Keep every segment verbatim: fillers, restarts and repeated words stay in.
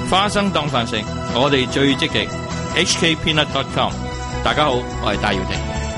花生當飯食，我哋最積極。H K Peanut dot com。大家好，我係戴耀廷。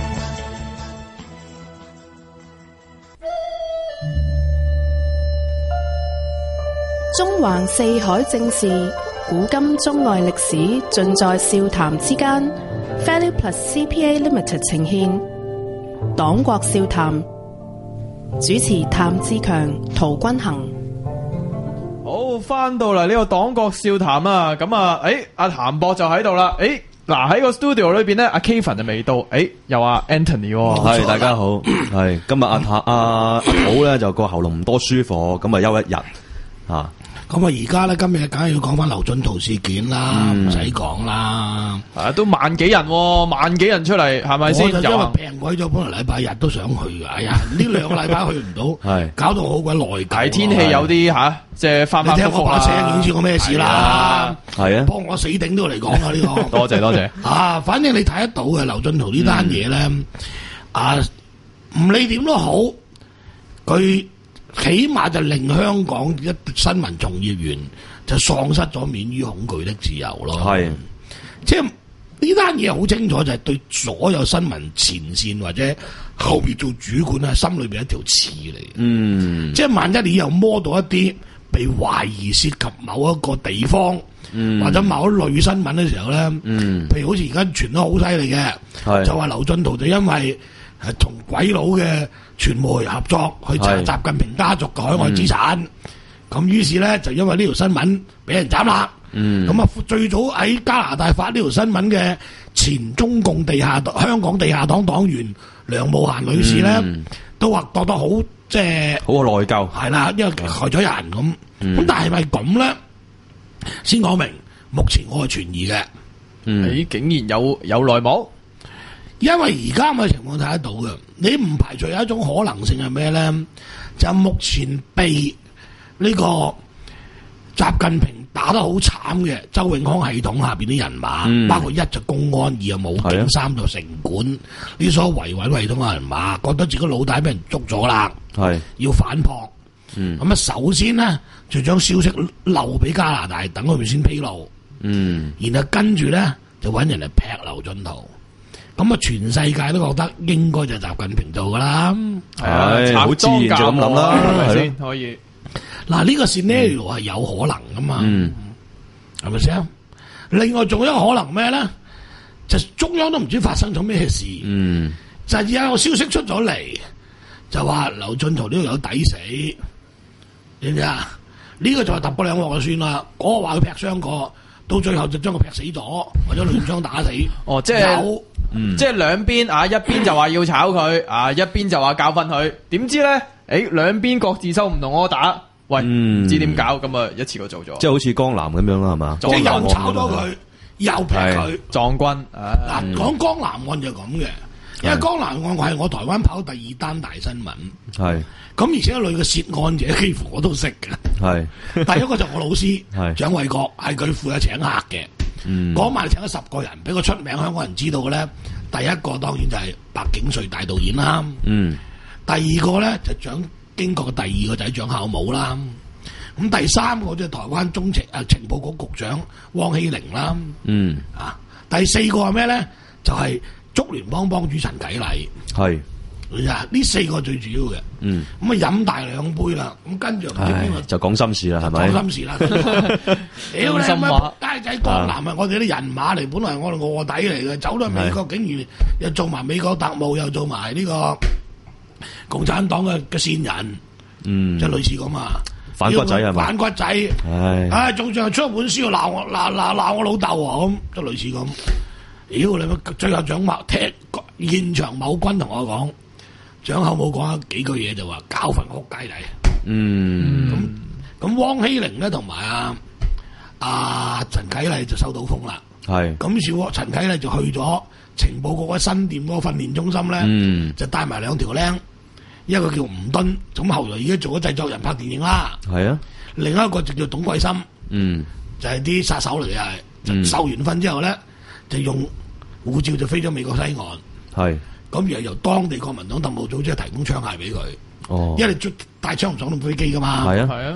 中環四海正事，古今中外歷史，盡在笑談之間。Value Plus C P A Limited 呈獻黨國笑談，主持譚志強、陶君行。 好，翻到嚟呢個黨國笑談啊，咁啊，誒，阿譚博就喺度啦，誒，嗱喺個 studio 裏邊咧，阿 Kevin 就未到，誒，又阿 Anthony， 係大家好，係今日阿阿阿阿土咧就個喉嚨唔多舒服，咁啊休一日啊。 咁啊，而家咧今日梗係要講翻劉進圖事件啦，唔使講啦。 啊，都萬幾人，萬幾人出嚟，係咪先？ 我就因為病鬼咗，本來禮拜日都想去嘅，哎呀，呢兩個禮拜去唔到，係搞到好鬼內疚。 係天氣有啲吓，即係翻翻覆覆啦。 你聽我把聲，已經知我咩事啦。 係啊， 幫我死頂都嚟講啊！呢個多謝多謝。 啊，反正你睇得到嘅劉進圖呢單嘢咧，啊，唔理點都好，佢。起碼就令香港一新聞從業員就喪失咗免於恐懼的自由咯。係，即係呢單嘢好清楚，就係對所有新聞前線或者後邊做主管咧，心裏邊一條刺嚟。嗯，即係萬一你又摸到一啲被懷疑涉及某一個地方，嗯、或者某一類新聞嘅時候咧，嗯、譬如好似而家傳得好犀利嘅，就話劉進圖就因為係同鬼佬嘅傳媒合作去查習近平家族嘅海外資產，咁、嗯、於是咧就因為呢條新聞俾人斬啦。咁啊、嗯，最早喺加拿大發呢條新聞嘅前中共地下香港地下黨黨員梁慕嫻女士咧，嗯、都話覺得好即係好內疚，係啦，因為害咗人咁。咁、嗯、但係咪咁咧？先講明，目前我係存疑嘅。 嗯，你竟然有有內幕？ 因為而家咁嘅情況睇得到嘅，你唔排除有一種可能性係咩咧？就目前被呢個習近平打得好慘嘅周永康系統下邊啲人馬，嗯、包括一就公安，二就武警，啊、三就城管，呢所維穩系統嘅人馬，覺得自己老大俾人捉咗啦，係要反撲。咁啊、嗯，首先咧就將消息漏俾加拿大，等佢哋先披露。嗯，然後跟住咧就揾人嚟劈劉進圖。咁啊，全世界都覺得應該就係習近平做噶啦， 係好自然就咁諗啦，係咪先？ 可以。嗱，呢個 scenario 係有可能噶嘛？嗯，係咪先？另外仲有一個可能咩咧？就中央都唔知發生咗咩事。嗯，就係有個消息出咗嚟，就話劉進圖呢度有抵死，知唔知啊？呢個就係揼過兩鑊就算啦。嗰個話佢劈傷過，到最後就將佢劈死咗，或者亂槍打死。 哦，即係有。嗯、即係兩邊啊，一邊就話要炒佢啊，一邊就話教訓佢。點知咧？誒、欸，兩邊各自收唔同柯打。喂，唔、嗯、知點搞，咁啊一次過做咗。 即係好似江南咁樣啦，係嘛？ 即係又炒咗佢，又劈佢， 壯軍。 嗱，講江南案就咁嘅，因為江南案係我台灣跑第二單大新聞。係。咁而且類嘅涉案者幾乎我都識嘅。係。第一個就我老師，蔣緯國，係佢負責請客嘅。嗰晚請咗十個人，比較出名香港人知道嘅咧，第一個當然就係白景瑞大導演啦。嗯，第二個咧就蔣經國嘅第二個仔蔣孝武啦。咁第三個即係台灣中情啊情報局局長汪希玲啦。嗯，啊，第四個係咩咧？就係、是、竹聯幫幫主陳啟禮。係。呢四個最主要嘅，嗯，咁啊飲大兩杯啦，咁跟住唔知邊個就講心事啦，係咪？ 講心事啦，屌你乜街仔江南啊！我哋啲人馬嚟，本來我哋臥底嚟嘅，走到美國竟然又做埋美國特務，又做埋呢個共產黨嘅嘅線人，嗯，即係類似咁啊， 反骨仔係嘛？ 反骨仔，唉，唉，仲仲出一本書鬧我鬧鬧鬧我老豆啊，咁即係類似咁。屌你乜最後蔣某踢現場某軍同我講。蔣孝武講咗幾句嘢就話教訓屋街仔，嗯，咁咁汪希玲咧同埋阿阿陳啟禮就收到風啦，係，咁小陳啟禮就去咗情報局嘅新店嗰個訓練中心咧，嗯，就帶埋兩條僆，一個叫吳敦，咁後來已經做咗製作人拍電影啦，係啊，另一個就叫董桂森，嗯，就係啲殺手嚟嘅，就收完分之後咧就用護照就飛咗美國西岸，係。咁而係由當地國民黨特務組織提供槍械俾佢，哦，因為你帶槍唔上到飛機噶嘛，係啊係啊。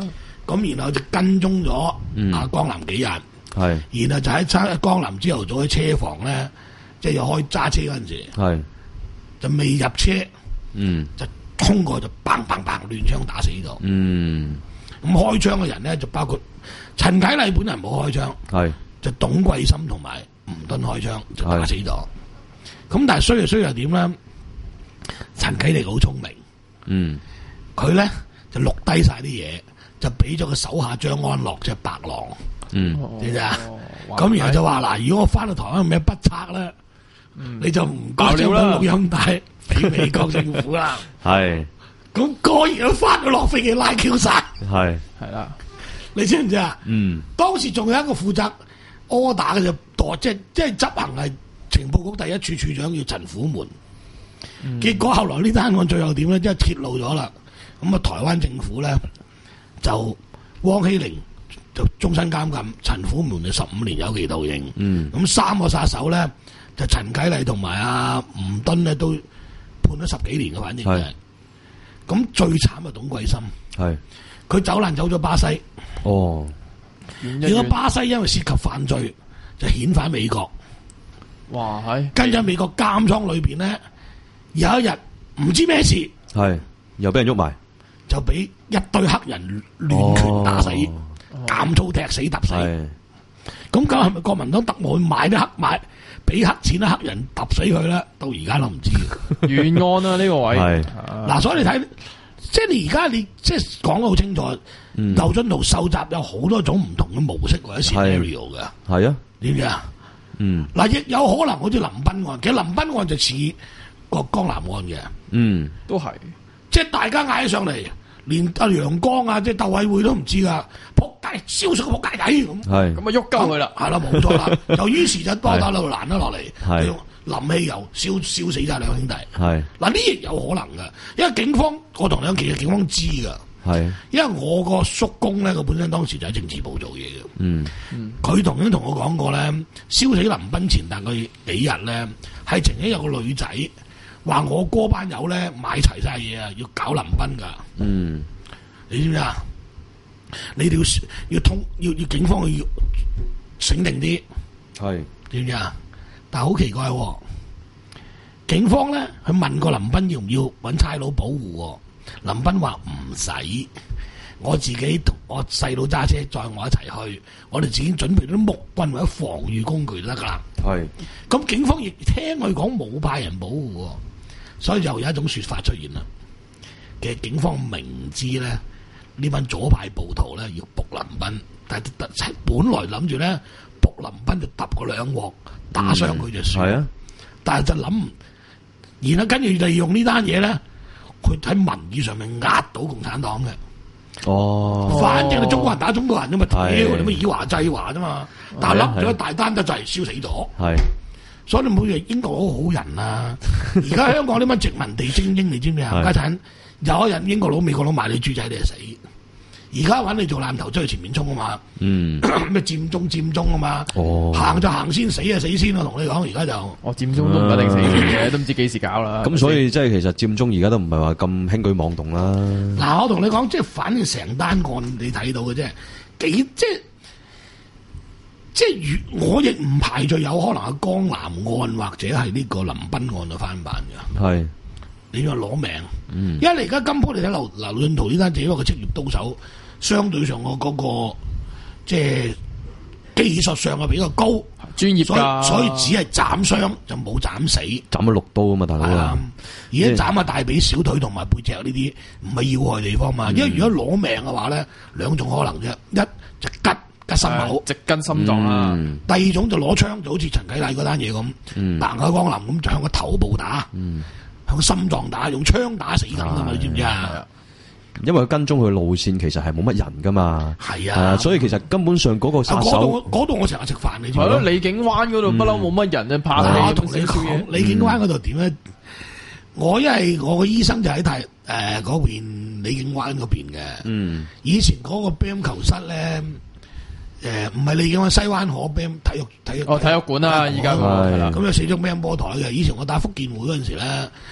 咁然後就跟蹤咗阿江南幾日， 係， 然後就喺差江南朝頭早喺車房咧，即係又開揸車嗰陣時， 係， 就未入車， 嗯， 就衝過就砰砰砰亂槍打死咗。 嗯， 咁開槍嘅人咧就包括陳啟禮本人冇開槍， 係， 就董桂森同埋吳敦開槍就打死咗。咁但係衰就衰又點咧？陳啟禮好聰明， 嗯， 佢咧就錄低晒啲嘢，就俾咗個手下張安樂即係白狼， 嗯， 知唔知啊？咁然後就話嗱，如果我翻到台灣有咩不測咧，你就唔該將份錄音帶俾美國政府啦。 係， 咁果然都翻到落飛機拉 Q 晒， 係， 係啦。 你知唔知啊？ 嗯， 當時仲有一個負責柯打嘅就代，即係即係執行係情報局第一處處長叫陳虎門。嗯、結果後來呢單案最後點咧，即係揭露咗啦。咁啊，台灣政府咧就汪希玲就終身監禁，陳虎門就十五年有期徒刑。嗯，咁三個殺手咧就陳啟禮同埋阿吳敦咧都判咗十幾年嘅，反正係。咁最慘啊，董桂森係佢走難走咗巴西。哦，如果巴西因為涉及犯罪就遣返美國。哇，係跟住喺美國監倉裏邊咧。有一日唔知咩事，係又俾人喐埋， 就俾一堆黑人亂拳打死，減粗踢死揼死。咁咁係咪國民黨特務去買啲黑買俾黑錢啲黑人揼死佢咧？到而家都唔知。 冤案啊呢個位。係嗱，所以你睇，即係你而家你即係講得好清楚，劉俊濤收集有好多種唔同嘅模式或者 scenario 嘅。係啊，點解啊？嗯，嗱亦有可能好似林彬案，其實林彬案就似個江南案嘅，嗯，都係，即係大家嗌起上嚟，連阿楊光啊，即係鬥委會都唔知噶，仆街，燒熟個仆街仔咁，係，咁啊喐鳩佢啦，係啦，冇錯啦，就於是就多打度攔咗落嚟，係林汽油燒燒死晒兩兄弟，係，嗱呢亦有可能噶，因為警方我同你講，其實警方知噶，係，因為我個叔公咧，佢本身當時就喺政治部做嘢嘅，嗯，佢同樣同我講過咧，燒死林彬前大概幾日咧，係曾經有個女仔。話我哥班友咧買齊晒嘢啊，要搞林彬噶。嗯，你知唔知啊？你哋要要通要要警方要醒定啲。係，知唔知啊？但係好奇怪、哦，警方咧去問過林彬要唔要搵差佬保護、哦，林彬話唔使，我自己同我細佬揸車載我一齊去，我哋自己準備啲木棍或者防禦工具就得噶啦。係，咁警方亦聽佢講冇派人保護、哦。所以又有一種說法出現啦，其實警方明知咧呢班左派暴徒咧要捕林彬，但係本來諗住咧捕林彬就揼個兩鑊打傷佢就算，嗯、但係就諗，然後跟住就用呢單嘢咧，佢喺民意上面壓倒共產黨嘅。哦，反正係中國人打中國人啫嘛，屌你乜以華制華啫嘛，但係諗咗大單得滯，燒死咗。係。所以你唔好以為英國好好人啊！而家香港啲乜殖民地精英，你知唔知啊？家產有一日英國佬、美國佬賣你豬仔，你就死。而家揾你做爛頭，出去前面衝啊嘛！嗯，咩佔中佔中啊嘛！哦，行就行先，死就死先咯。同你講，而家就我佔中都唔一定死嘅，都唔知幾時搞啦。 咁所以即係其實佔中而家都唔係話咁輕舉妄動啦。 嗱，我同你講，即係反正成單案你睇到嘅啫，幾即係。即係我亦唔排除有可能係江南案或者係呢個林彬案嘅翻版嘅。係，你話攞命，嗯、因為你而家根本你睇劉劉俊濤呢單，只不過個職業刀手，相對上我嗰、嗰個即係技術上係比較高， 專業㗎， 所以只係斬傷就冇斬死， 斬咗六刀啊嘛，大佬啊！ 而家斬下大髀、小腿同埋背脊呢啲唔係要害地方嘛，嗯、因為如果攞命嘅話咧，兩種可能啫，一就吉。吉心口， 直根心臟啦。 嗯、第二種就攞槍，就好似陳啟禮嗰單嘢咁，行喺江南咁，就向個頭部打，嗯、向個心臟打，用槍打死人噶嘛？你知唔知啊？ 因為佢跟蹤佢路線，其實係冇乜人噶嘛。係啊，啊，所以其實根本上嗰個殺手， 嗰度我成日食飯，你知係咯？李景灣嗰度不嬲冇乜人啊，拍戲。 我同你講，李景灣嗰度點咧？我因為我個醫生就喺太誒嗰邊李景灣嗰邊嘅。嗯，以前嗰個乒乓球室咧。誒，唔係你講西灣河乒體育體育哦體育館啊，而家係啦， 咁有四張乒乓波台嘅。以前我打福建會嗰陣時咧，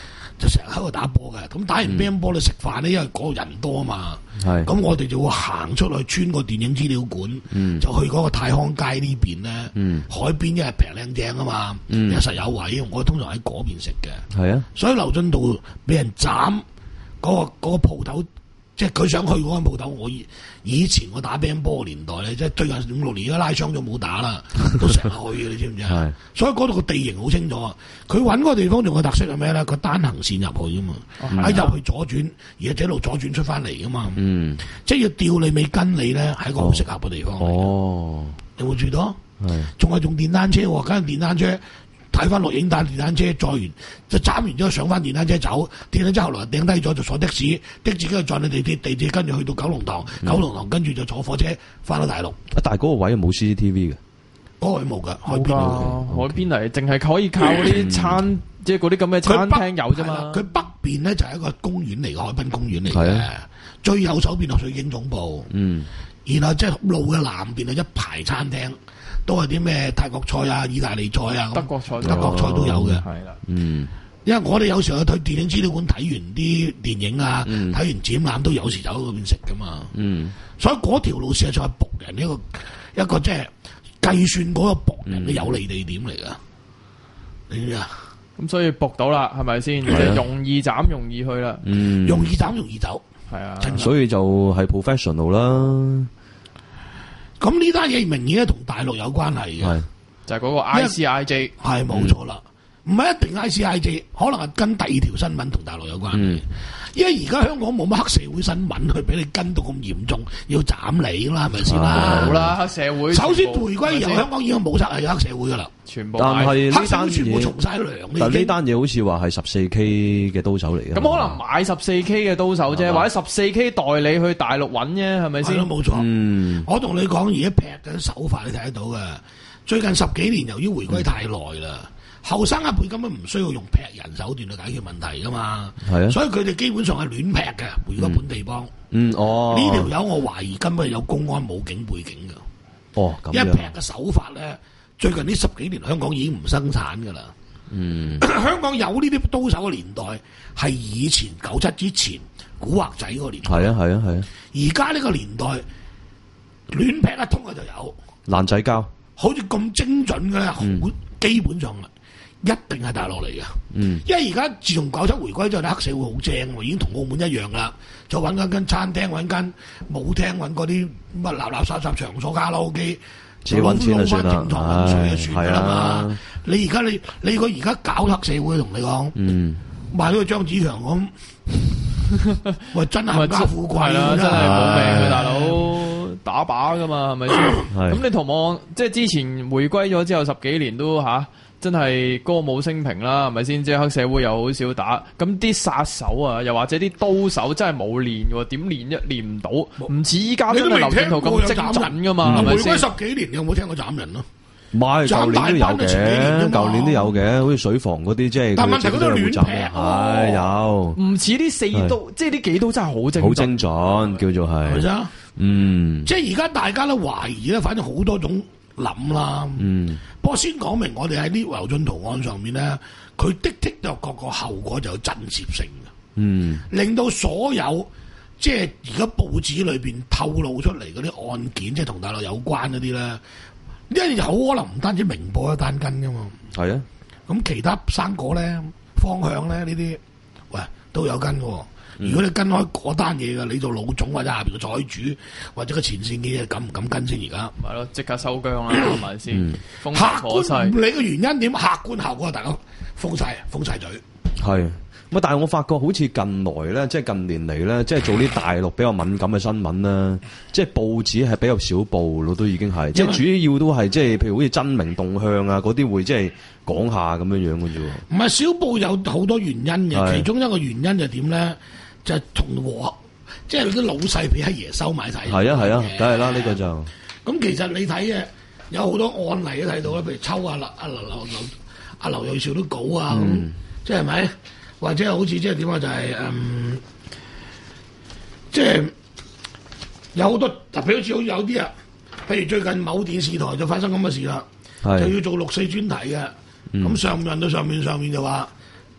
就成日喺度打波嘅。咁打完乒乓波你食飯咧，因為嗰個人多啊嘛。 係咁我哋就會行出去穿個電影資料館， 嗯就去嗰個太康街呢邊咧。 嗯海邊因為平靚正啊嘛， 嗯有實有位。我通常喺嗰邊食嘅。 係啊， 所以劉俊道俾人斬嗰、個嗰、個鋪頭，即係佢想去嗰間鋪頭。我以以前我打乒乓波嘅年代咧，即係最近五六年而家拉傷咗冇打啦，都成日去嘅，你知唔知啊？所以嗰度個地形好清楚啊！佢揾嗰個地方仲有特色係咩咧？佢單行線入去噶嘛，喺入、哦、去左轉，而家一路左轉出翻嚟噶嘛。嗯，即係要吊你尾跟你咧，係一個好適合嘅地方。哦，有冇住到？係，仲係用電單車喎，梗係電單車。睇翻錄影帶，電單車載完就斬完之後上翻電單車走，電單車後來掟低咗就坐的士，的士跟住載你地鐵，地鐵跟住去到九龍塘，嗯、九龍塘跟住就坐火車翻到大陸。啊！ 但係嗰個位冇 C C T V 嘅， 嗰個位冇㗎，海邊㗎，海邊嚟，淨係可以靠嗰啲餐，嗯、即係嗰啲咁嘅餐廳有啫嘛。 佢北邊咧就係一個公園嚟嘅，海濱公園嚟嘅。啊、最右手邊係水警總部，嗯，然後即係路嘅南邊係一排餐廳。都係啲咩泰國菜啊、意大利菜啊、 德國菜、 德國菜都有嘅。係啦， 嗯， 因為我哋有時候去電影資料館睇完啲電影啊，睇、嗯、完展覽都有時走去嗰邊食噶嘛。嗯，所以嗰條路線就係僕人一個一個即係計算嗰個僕人嘅有利地點嚟噶。你知唔知啊？ 咁所以僕到啦，係咪先？即係容易斬，容易去啦。 嗯，容易斬，容易走。係啊， 所以就係 professional 啦。 咁呢單嘢明顯係同大陸有關係嘅， 就係嗰個 I C I J 係冇錯啦，唔係、嗯、一定 I C I J， 可能係跟第二條新聞同大陸有關係。嗯、因為而家香港冇乜黑社會新聞去俾你跟到咁嚴重，要斬你啦，係咪先啦？ 冇啦，黑社會。 首先回歸以後，香港已經冇晒係黑社會噶啦， 全部。 但係呢單全部從晒糧。 但呢單嘢好似話係十四 K 嘅刀手嚟嘅。 咁可能買十四 K 嘅刀手啫，或者十四 K 代理去大陸揾啫，係咪先？ 係咯，冇錯。 嗯， 我同你講，而家劈緊手法，你睇得到嘅。最近十幾年，由於回歸太耐啦，後生一輩根本唔需要用劈人手段去解決問題噶嘛。係啊，所以佢哋基本上係亂劈嘅，回咗本地幫。嗯，哦，呢條友我懷疑根本係有公安武警背景嘅。哦，咁樣。一劈嘅手法咧，最近呢十幾年香港已經唔生產噶啦。嗯，香港有呢啲刀手嘅年代係以前九七之前古惑仔嗰個年代。係啊，係啊，係啊。而家呢個年代亂劈一通嘅就有爛仔交。 好似咁精準嘅咧，好、嗯、基本上一定係大陸嚟嘅。嗯，因為而家自從九七回歸之後，啲黑社會好正，已經同澳門一樣啦。就揾緊間餐廳，揾間舞廳，揾嗰啲乜垃垃圾雜場所、卡拉 OK， 自己揾錢就算啦。 唉，係啊。你而家你你個而家搞黑社會，同你講，嗯，賣咗個張子強咁，喂，真係家富貴啦， 真係冇命嘅大佬。打靶噶嘛，係咪先？咁你同我即係之前回歸咗之後十幾年都吓、啊，真係歌舞升平啦，係咪先？即係黑社會又好少打，咁啲殺手啊，又或者啲刀手真係冇練嘅，點練一練唔到，唔似依家真係劉俊濤咁精準噶嘛，係咪先？ 回歸十幾年，你有冇聽過斬人咯？ 唔係，舊年都有嘅，舊年都有嘅，好似水房嗰啲即係。 但問題嗰度亂劈， 係有。 唔似啲四刀，即係呢幾刀真係好精。 好精準，叫做係。 係啊，嗯。即係而家大家都懷疑咧，反正好多種諗啦。嗯。不過先講明，我哋喺呢劉俊濤案上面咧，佢的的就各個後果就有震懾性嘅。嗯。令到所有即係而家報紙裏邊透露出嚟嗰啲案件，即係同大陸有關嗰啲咧。因為好可能唔單止明報有單根噶嘛，係啊，咁其他生果咧、方向咧呢啲，喂都有跟嘅。嗯、如果你跟開嗰單嘢嘅，你做老總或者下邊嘅採主或者個前線嘅嘢，敢唔敢跟先？而家係咯，即刻收姜啦，係咪先？ 客觀你嘅原因點？客觀效果大家封晒，封晒嘴。 係。咁但係我發覺好似近來咧，即係近年嚟咧，即係做啲大陸比較敏感嘅新聞啦，即係報紙係比較少報咯，都已經係，即係主要都係即係譬如好似真名動向啊嗰啲會即係講下咁樣樣嘅啫。 唔係少報有好多原因嘅，是其中一個原因就點咧？就係同和，即係啲老細俾阿爺收買晒。 係啊係啊，梗係啦，呢個就咁其實你睇嘅有好多案例都睇到啦，譬如抽阿劉阿劉劉劉阿劉銳紹啲稿啊，咁、嗯、即係咪？或者好似即係點啊？就係、是、嗯，即係有好多特別好似好似有啲啊，譬如最近某電視台就發生咁嘅事啦，是就要做六四專題嘅，咁、嗯、上任到上面上面就話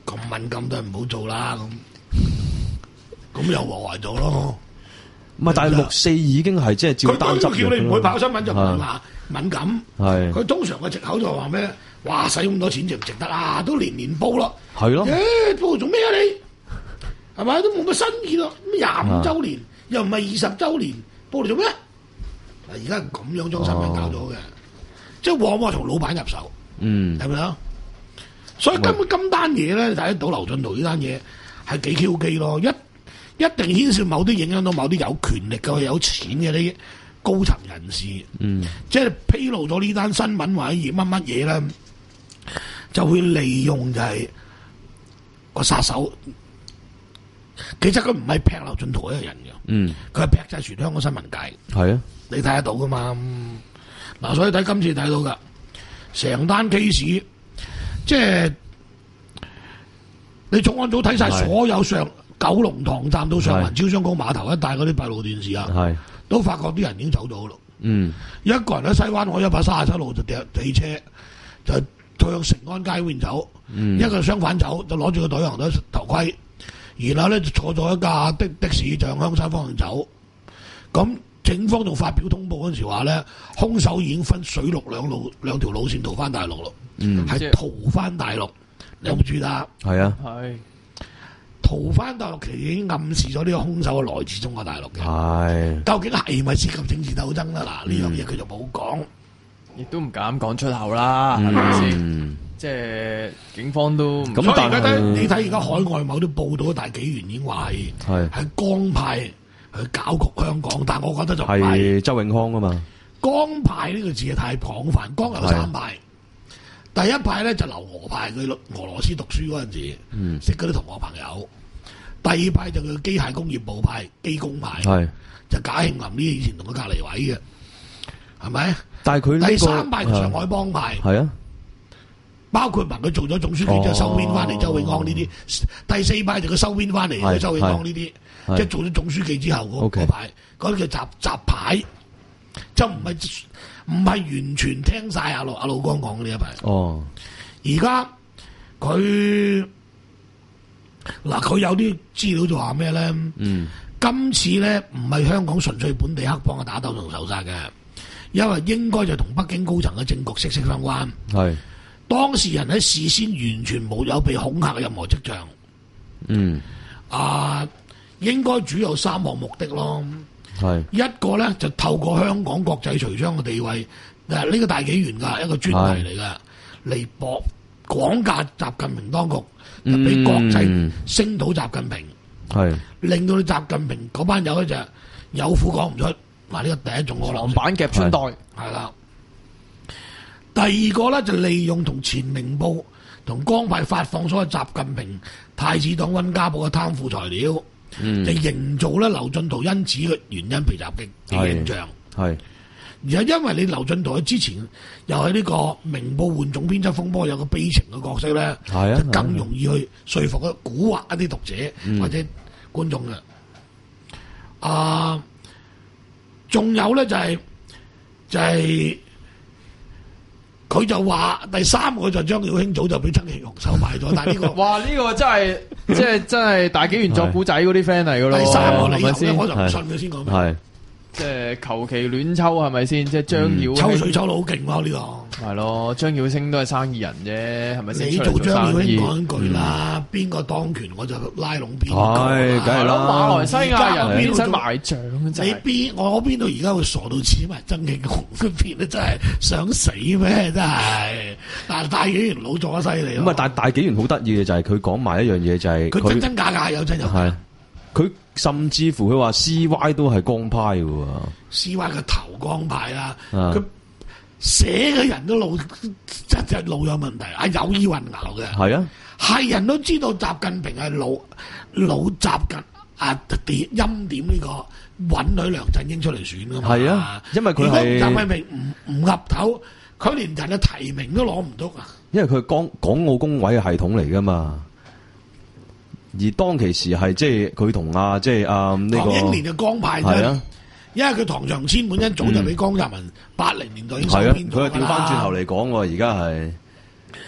咁敏感都係唔好做啦，咁咁又和為做咯。 唔係，但係六四已經係即係照單執佢叫你唔去跑新聞就唔係話敏感。 係佢通常嘅藉口就話咩？哇！使咁多錢值唔值得啊？都年年報咯。 係咯。 誒，報做咩啊你？係咪都冇乜新意咯？廿五週年又唔係二十週年，報嚟做咩？嗱，而家咁樣將新聞搞咗嘅，即係往往從老闆入手。 嗯， 係咪啊？所以根本今單嘢咧，睇得到劉進圖呢單嘢係幾 Q 機咯，一一定牽涉某啲影響到某啲有權力嘅、有錢嘅啲高層人士。 嗯， 即係披露咗呢單新聞或者乜乜嘢咧，就會利用就係個殺手。其實佢唔係劈劉進圖一個人嘅， 嗯， 佢係劈晒全香港新聞界。 係啊， 你睇得到噶嘛？嗱，所以睇今次睇到噶。成單 case， 即係你重案組睇晒所有上九龍塘站到上環招商局碼頭一帶嗰啲閉路電視啊，都發覺啲人已經走咗咯。嗯，一個人喺西灣河一百三十七路就掉地車，就向成安街邊走，嗯、一個相反走就攞住個袋行咗頭盔，然後咧就坐咗一架的的士就向香山方向走，咁。警方仲發表通報嗰陣時話咧，兇手已經分水陸兩路兩條路線逃翻大陸咯，係、嗯、逃翻大陸，你有冇注意啊？係啊，係逃翻大陸，其實已經暗示咗呢個兇手係來自中國大陸嘅。係，究竟係咪涉及政治鬥爭啦？嗱、嗯，呢樣嘢佢就冇講， 亦都唔敢講出口啦，係咪先？即係警方都唔。 咁所以而家睇你睇而家海外某啲報道，大紀元已經話係係江派。去搞局香港，但係我覺得就唔係周永康啊嘛。 江派呢個字係太廣泛，江有三派。第一派咧就留俄派，佢俄羅斯讀書嗰陣時，嗯、識嗰啲同學朋友。第二派就叫機械工業部派，機工派，就賈慶林呢以前同佢隔離位嘅，係咪？但係佢、這個、第三派就上海幫派，係啊，包括埋佢做咗總書記之後收編翻嚟，周永康呢啲。第四派就佢收編翻嚟，周永康呢啲。即係做咗總書記之後嗰嗰排，嗰啲叫雜雜牌，就唔係唔係完全聽晒阿老阿老江講嘅呢一排。哦，而家佢嗱佢有啲資料就話咩咧？嗯，今次咧唔係香港純粹本地黑幫嘅打鬥同仇殺嘅，因為應該就同北京高層嘅政局息息相關。係當事人喺事先完全冇有被恐嚇嘅任何跡象。嗯，啊。應該主要有三項目的咯，係一個咧就透過香港國際隨商嘅地位，誒、這、呢個大紀元㗎一個專題嚟㗎，嚟博廣架習近平當局，就俾國際聲討習近平，係、嗯、令到你習近平嗰班友咧就有苦講唔出，嗱呢個第一種可能。 黃板夾春袋係啦，第二個咧就利用同前明報同江派發放所謂習近平太子黨溫家寶嘅貪腐材料。嗯、就營造咧劉進圖因此嘅原因被襲擊嘅形象，係而係因為你劉進圖喺之前又喺呢個明報換總編輯風波有個悲情嘅角色咧，係啊，就更容易去說服嘅蠱惑一啲讀者、嗯、或者觀眾嘅。啊，仲有咧就係、是、就係、是。佢就話第三個就張曉卿早就俾曾慶紅收買咗，但係呢個哇呢、呢個真係即係真係大紀元作古仔嗰啲 friend 嚟噶咯。 第三個理由咧，我就唔信佢先講咩。係即係求其亂抽係咪先？即係張曉卿抽水抽到好勁咯呢個。 係咯，張曉卿都係生意人啫，係咪先？ 你做張曉卿講句啦，邊個、嗯、當權我就拉攏邊個。 係，梗係啦。 馬來西亞人邊使埋帳？ 你邊我邊度而家會傻到似埋曾慶紅嗰邊咧？真係想死咩？真係。但係大紀元老作得犀利。 咁啊，但係大紀元好得意嘅就係佢講埋一樣嘢，就係佢真真假假有真有假。 佢甚至乎佢話 C Y 都係江派嘅喎 ，C Y 嘅頭江派啦，佢寫嘅人都老，真係老有問題，啊有意混淆嘅。係啊，係人都知道習近平係老老習近啊點欽點呢個允許梁振英出嚟選噶嘛。係啊，因為佢係習近平唔唔岌頭，佢連人嘅提名都攞唔到啊。因為佢係港港澳工委嘅系統嚟噶嘛。而當其時係即係佢同阿即係阿呢個唐英年嘅江派啫，啊、因為佢唐長千本一早就俾江澤民八零年代已經收編咗㗎啦。佢係調翻轉頭嚟講喎，而家係，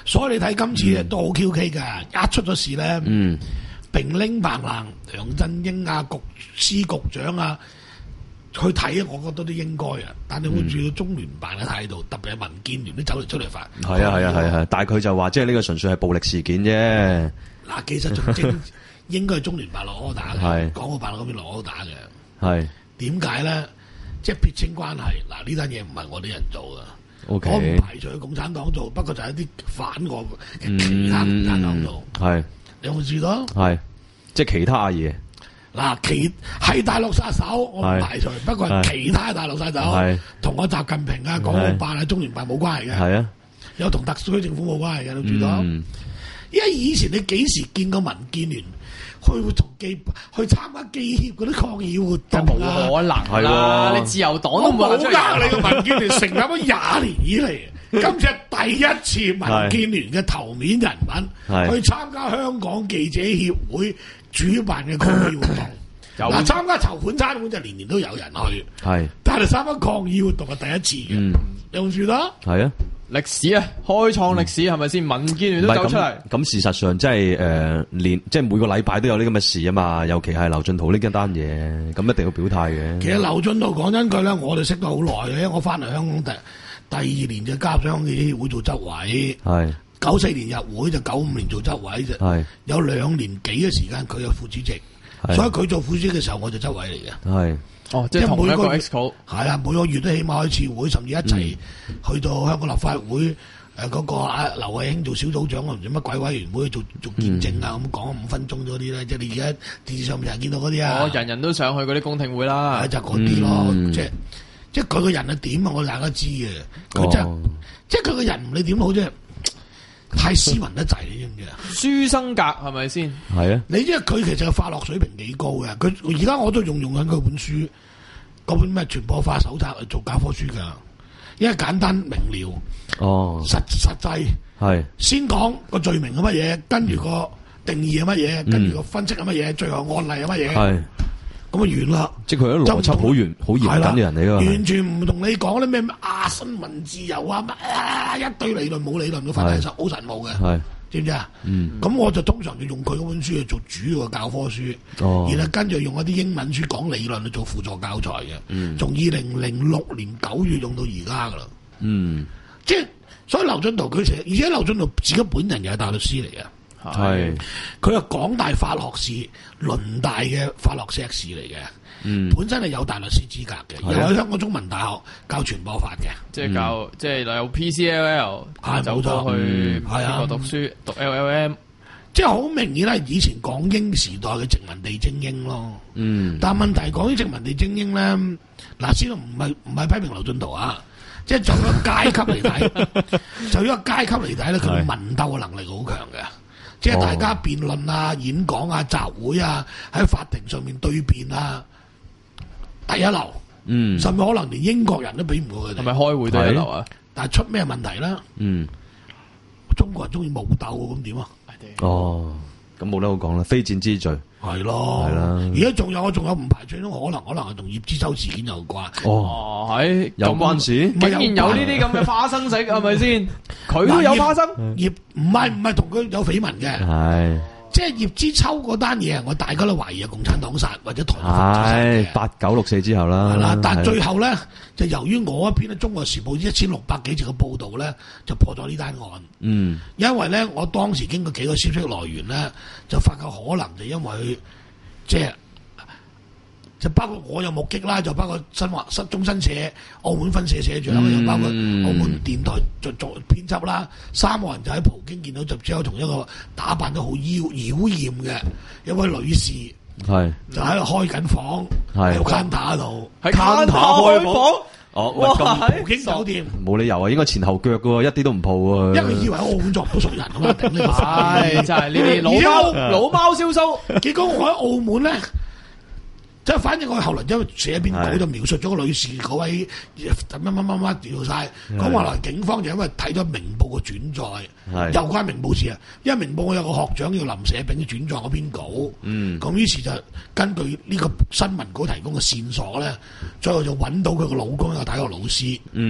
所以你睇今次咧都好 Q K 㗎，一出咗事咧， 嗯， 平拎白冷，梁振英啊、局司局長啊去睇啊，我覺得都應該啊。但你會注意到中聯辦嘅態度，特別係民建聯都走嚟出嚟發。 係啊係啊係啊，但係佢就話即係呢個純粹係暴力事件啫。 嗱，其實仲正應該係中聯辦落 order 嘅，港澳辦嗰邊落 order 嘅。 係點解咧？即係撇清關係。嗱，呢單嘢唔係我啲人做㗎。 OK， 我唔排除共產黨做，不過就係一啲反我嘅其他共產黨做。 係， 你有冇注意到？ 係，即係其他嘢。 嗱，其係大陸殺手，我唔排除，不過係其他大陸殺手，同我習近平啊、港澳辦啊、中聯辦冇關係嘅。係啊，有同特區政府冇關係嘅，你注意到？因為以前你幾時見過民建聯去同基去參加基協嗰啲抗議活動啊？ 冇可能啦！你自由黨都冇呃你個民建聯成立咗廿年以嚟，今次係第一次民建聯嘅頭面人物去參加香港記者協會主辦嘅抗議活動。嗱，參加籌款餐館就年年都有人去，係，但係參加抗議活動係第一次嘅，有冇注到？係啊。 歷史啊，開創歷史係咪先？民建聯都走出嚟。 咁事實上，即係誒，連即係每個禮拜都有呢咁嘅事啊嘛。尤其係劉進圖呢一單嘢，咁一定要表態嘅。 其實劉進圖講真句咧，我哋識咗好耐嘅，因為我翻嚟香港第第二年就加入香港記者協會做執委，係九四年入會就九五年做執委啫，係有兩年幾嘅時間佢係副主席，所以佢做副主席嘅時候我就執委嚟嘅，係。 哦，即係同一個 Exco 係啊，每個月都起碼開次會，甚至一齊去到香港立法會誒嗰個阿劉慧卿做小組長，我唔知乜鬼委員會做做見證啊，咁講五分鐘嗰啲咧，即係你而家電視上面成日見到嗰啲啊。 哦，人人都上去嗰啲公聽會啦， 就嗰啲咯，即係即係佢個人係點啊？我哋大家知嘅，佢真係即係佢個人你點好啫？太斯文得滯，你知唔知啊？ 書生格係咪先？ 係啊！ 你因為佢其實個法學水平幾高嘅，佢而家我都用用緊佢本書，嗰本咩傳播法手冊嚟做教科書噶，因為簡單明了，哦，實實際係先講個罪名係乜嘢，跟住個定義係乜嘢，嗯、跟住個分析係乜嘢，最後案例係乜嘢，係咁啊完啦！ 即係佢啲邏輯好嚴好嚴謹嘅人嚟噶， 完全唔同你講啲咩啊新聞自由啊乜啊一堆理論冇理論嘅法例實好實務嘅，係知唔知啊？嗯，咁我就通常就用佢嗰本書去做主要嘅教科書，哦，然後跟住用一啲英文書講理論去做輔助教材嘅，嗯，從二零零六年九月用到而家噶啦，嗯，即係所以劉進圖佢成，而且劉進圖自己本人又係大律師嚟嘅。係，佢係港大法學士、倫大嘅法學碩士嚟嘅，嗯，本身係有大律師資格嘅，又喺香港中文大學教傳播法嘅， 即係教，即係有 P C L L，係走咗去美國讀書，讀 L L M， 即係好明顯係以前港英時代嘅殖民地精英咯，嗯，但係問題港英殖民地精英咧，嗱先唔係唔係批評劉進圖啊，即係就一個階級嚟睇，就一個階級嚟睇咧，佢文鬥嘅能力好強嘅。即係大家辯論啊、演講啊、集會啊，喺法庭上面對辯啊，第一流，嗯，甚至可能連英國人都比唔過佢哋。 係咪開會第一流啊？ 但係出咩問題咧？嗯，中國人中意武鬥咁點啊？ 哦，咁冇得好講啦，非戰之罪係咯，係啦。而家仲有我仲有唔排除呢可能，可能係同葉知秋事件有關。 哦，係有關事， 竟然有呢啲咁嘅花生食，係咪先？佢都有花生， 葉唔係唔係同佢有緋聞嘅，係即係葉知秋嗰單嘢，我大家都懷疑係共產黨殺或者台灣係八九六四之後啦。 係啦，但係最後咧就由於我一篇咧《中國時報》一千六百幾字嘅報導咧，就破咗呢單案。嗯，因為咧我當時經過幾個消息來源咧，就發覺可能就因為即係。就包括我有目擊啦，就包括新華、新中新社、澳門分社社長，又、嗯、包括澳門電台做做編輯啦，三個人就喺葡京見到就只有同一個打扮得好妖妖豔嘅一位女士，係就喺度開緊房，喺 counter 度，喺 counter 開房。 哦， 哇！咁葡京酒店冇理由啊，應該前後腳嘅喎，一啲都唔抱喎。 因為以為喺澳門作唔到熟人啊嘛，頂你個肺！ 係就係呢啲老貓老貓燒鬚。 結果我喺澳門咧。即係，反正我後來因為寫一篇稿就描述咗個女士嗰位乜乜乜乜調晒，講話來警方就因為睇咗明報嘅轉載，又關明報事啊！因為明報我有個學長叫林社炳轉載嗰篇稿，咁、嗯、於是就根據呢個新聞稿提供嘅線索咧，最後就揾到佢個老公一個大學老師，嗯，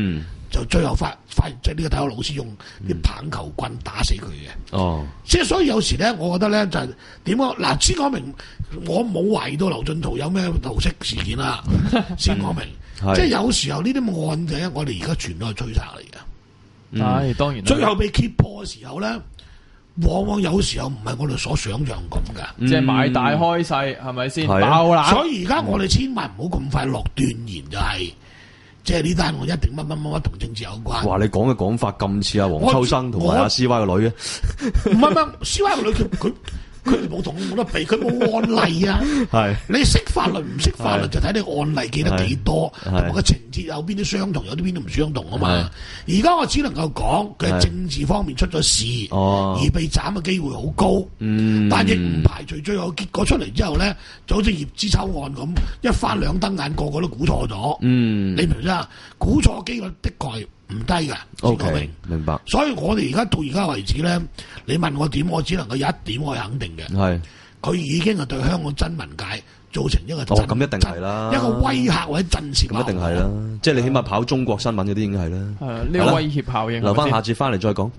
就最後發發現即係呢個體育老師用啲棒球棍打死佢嘅。 哦， 即係所以有時咧，我覺得咧就係點講嗱，先講明我冇懷疑到劉進圖有咩桃色事件啦，先講明。即係有時候呢啲案仔，我哋而家全都係推測嚟嘅。 係、嗯、當然。 最後被揭破嘅時候咧，往往有時候唔係我哋所想象咁嘅。 即係買大開細，係咪先爆冷？ 所以而家我哋千萬唔好咁快落斷言，就係、是。即係呢單案一定乜乜乜乜同政治有關。哇！ 你講嘅講法咁似阿黃秋生同埋阿 C Y 個女嘅， 唔係唔係 C Y 個女佢佢佢哋冇同冇得比，佢冇案例啊。係你識法律唔識法律就睇你案例記得幾多，同埋個情節有邊啲相同，有啲邊啲唔相同啊嘛。而家我只能夠講佢係政治方面出咗事，而被斬嘅機會好高。嗯，但亦唔排除最後結果出嚟之後咧，就好似葉知秋案咁，一翻兩瞪眼，個個都估錯咗。嗯，你明唔明啊？估錯機率的確唔低㗎。 O K，明白。 所以我哋而家到而家為止咧，你問我點，我只能夠有一點我係肯定嘅。係，佢已經係對香港真文界造成一個哦，咁一定係啦， 一個威嚇或者震懾。 咁一定係啦，即係你起碼跑中國新聞嗰啲已經係啦。 係啊，呢個威脅效應。 留翻下節翻嚟再講。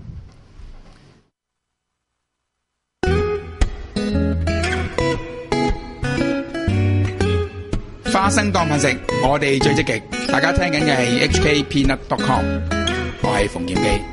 花生當飯食，我哋最積極。大家聽緊嘅係 H K Peanut dot com， 我係馮檢基。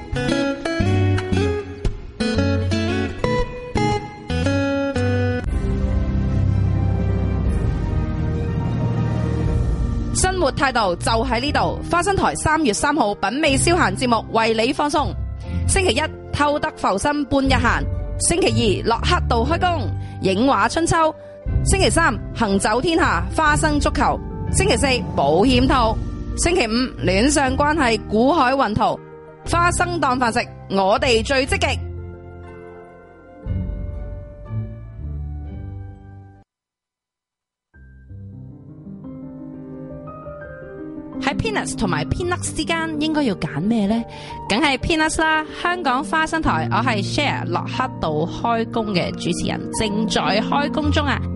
生活態度就喺呢度。花生台三月三號品味消閒節目為你放送。星期一偷得浮生半日閒，星期二落黑道開工，影畫春秋。星期三行走天下花生足球，星期四保險套，星期五戀上關係古海雲圖，花生當飯食，我哋最積極。喺 Peanuts 同埋 Peanuts 之間應該要揀咩呢？梗係 Peanuts 啦！香港花生台，我係 Share 落黑道開工嘅主持人，正在開工中啊！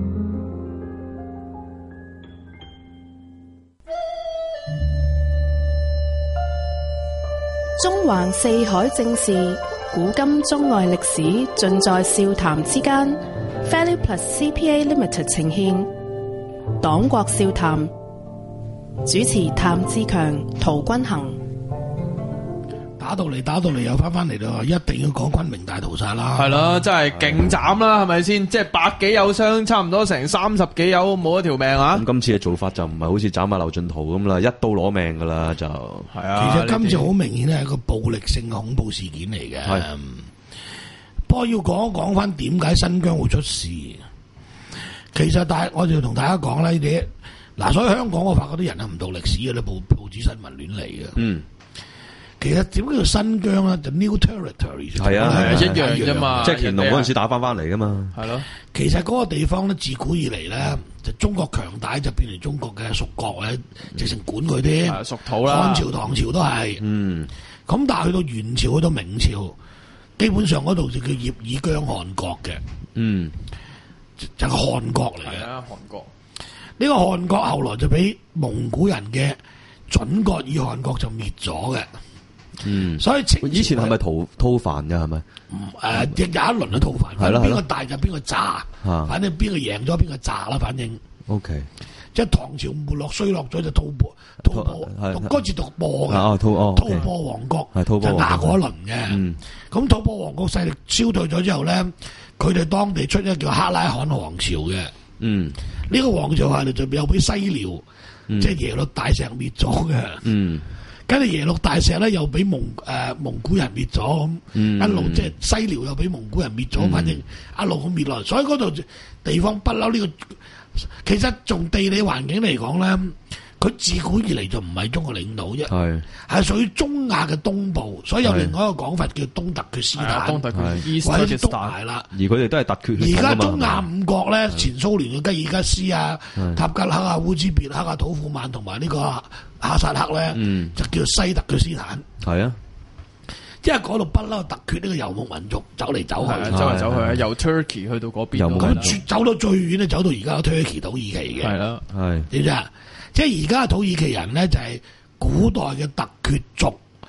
中環四海正事，古今中外歷史，盡在笑談之間。Value Plus C P A Limited 呈現黨國笑談，主持譚志強、陶君行。 打到嚟，打到嚟，又翻翻嚟咯！一定要講昆明大屠殺啦， 係咯，真係勁斬啦，係咪先？即係百幾有傷，差唔多成三十幾有冇一條命啊！ 咁今次嘅做法就唔係好似斬下劉進圖咁啦，一刀攞命噶啦就係啊！其實今次好明顯係一個暴力性嘅恐怖事件嚟嘅。係，不過要講一講翻點解新疆會出事。其實大我就要同大家講啦，呢啲嗱，所以香港我發覺啲人係唔讀歷史嘅咧，報報紙新聞亂嚟嘅。嗯。其實點叫做新疆咧？就 new territory 係啊，係啊， 一樣啫嘛。 即係乾隆嗰陣時打翻翻嚟噶嘛。係咯。 其實嗰個地方咧，自古以嚟咧，就中國強大就變成中國嘅屬國咧，直情管佢啲。 係屬土啦。 漢朝、唐朝都係。嗯。咁但係去到元朝、去到明朝，基本上嗰度就叫葉爾羌汗國嘅。嗯。就係個汗國嚟嘅。係啊，汗國。呢個汗國後來就俾蒙古人嘅準噶爾汗國就滅咗嘅。嗯，所以以前係咪討討飯嘅係咪？ 唔誒，亦有一輪嘅討飯，係咯，邊個大就邊個炸，反正邊個贏咗邊個炸啦，反正。O K，即係唐朝沒落衰落咗就吐蕃，吐蕃嗰次吐蕃嘅，吐蕃王國就打嗰一輪嘅。咁吐蕃王國勢力消退咗之後咧，佢哋當地出一個叫克拉罕王朝嘅。嗯，呢個王朝係就又俾西遼，即係耶律大石滅咗嘅。嗯。跟住耶律大石咧，又俾蒙誒、呃、蒙古人滅咗，咁、嗯、一路即係西遼又俾蒙古人滅咗，嗯、反正一路咁滅落嚟。所以嗰度地方不嬲呢個，其實從地理環境嚟講咧，佢自古以嚟就唔係中國領土啫，係係屬於中亞嘅東部，所以有另外一個講法叫東突厥斯坦，東突厥或者東係啦。 而佢哋都係突厥。 而家中亞五國咧，前蘇聯嘅吉爾吉斯啊、塔吉克啊、烏茲別克啊、土庫曼同埋呢個哈薩克咧，嗯、就叫西突厥斯坦。係啊，因為嗰度不嬲突厥呢個游牧民族走嚟走去， 走嚟走去啊，由 Turkey 去到嗰邊， 咁走到最遠咧，走到而家 Turkey 土耳其嘅。係啦，係點啫？即係而家土耳其人咧，就係古代嘅突厥族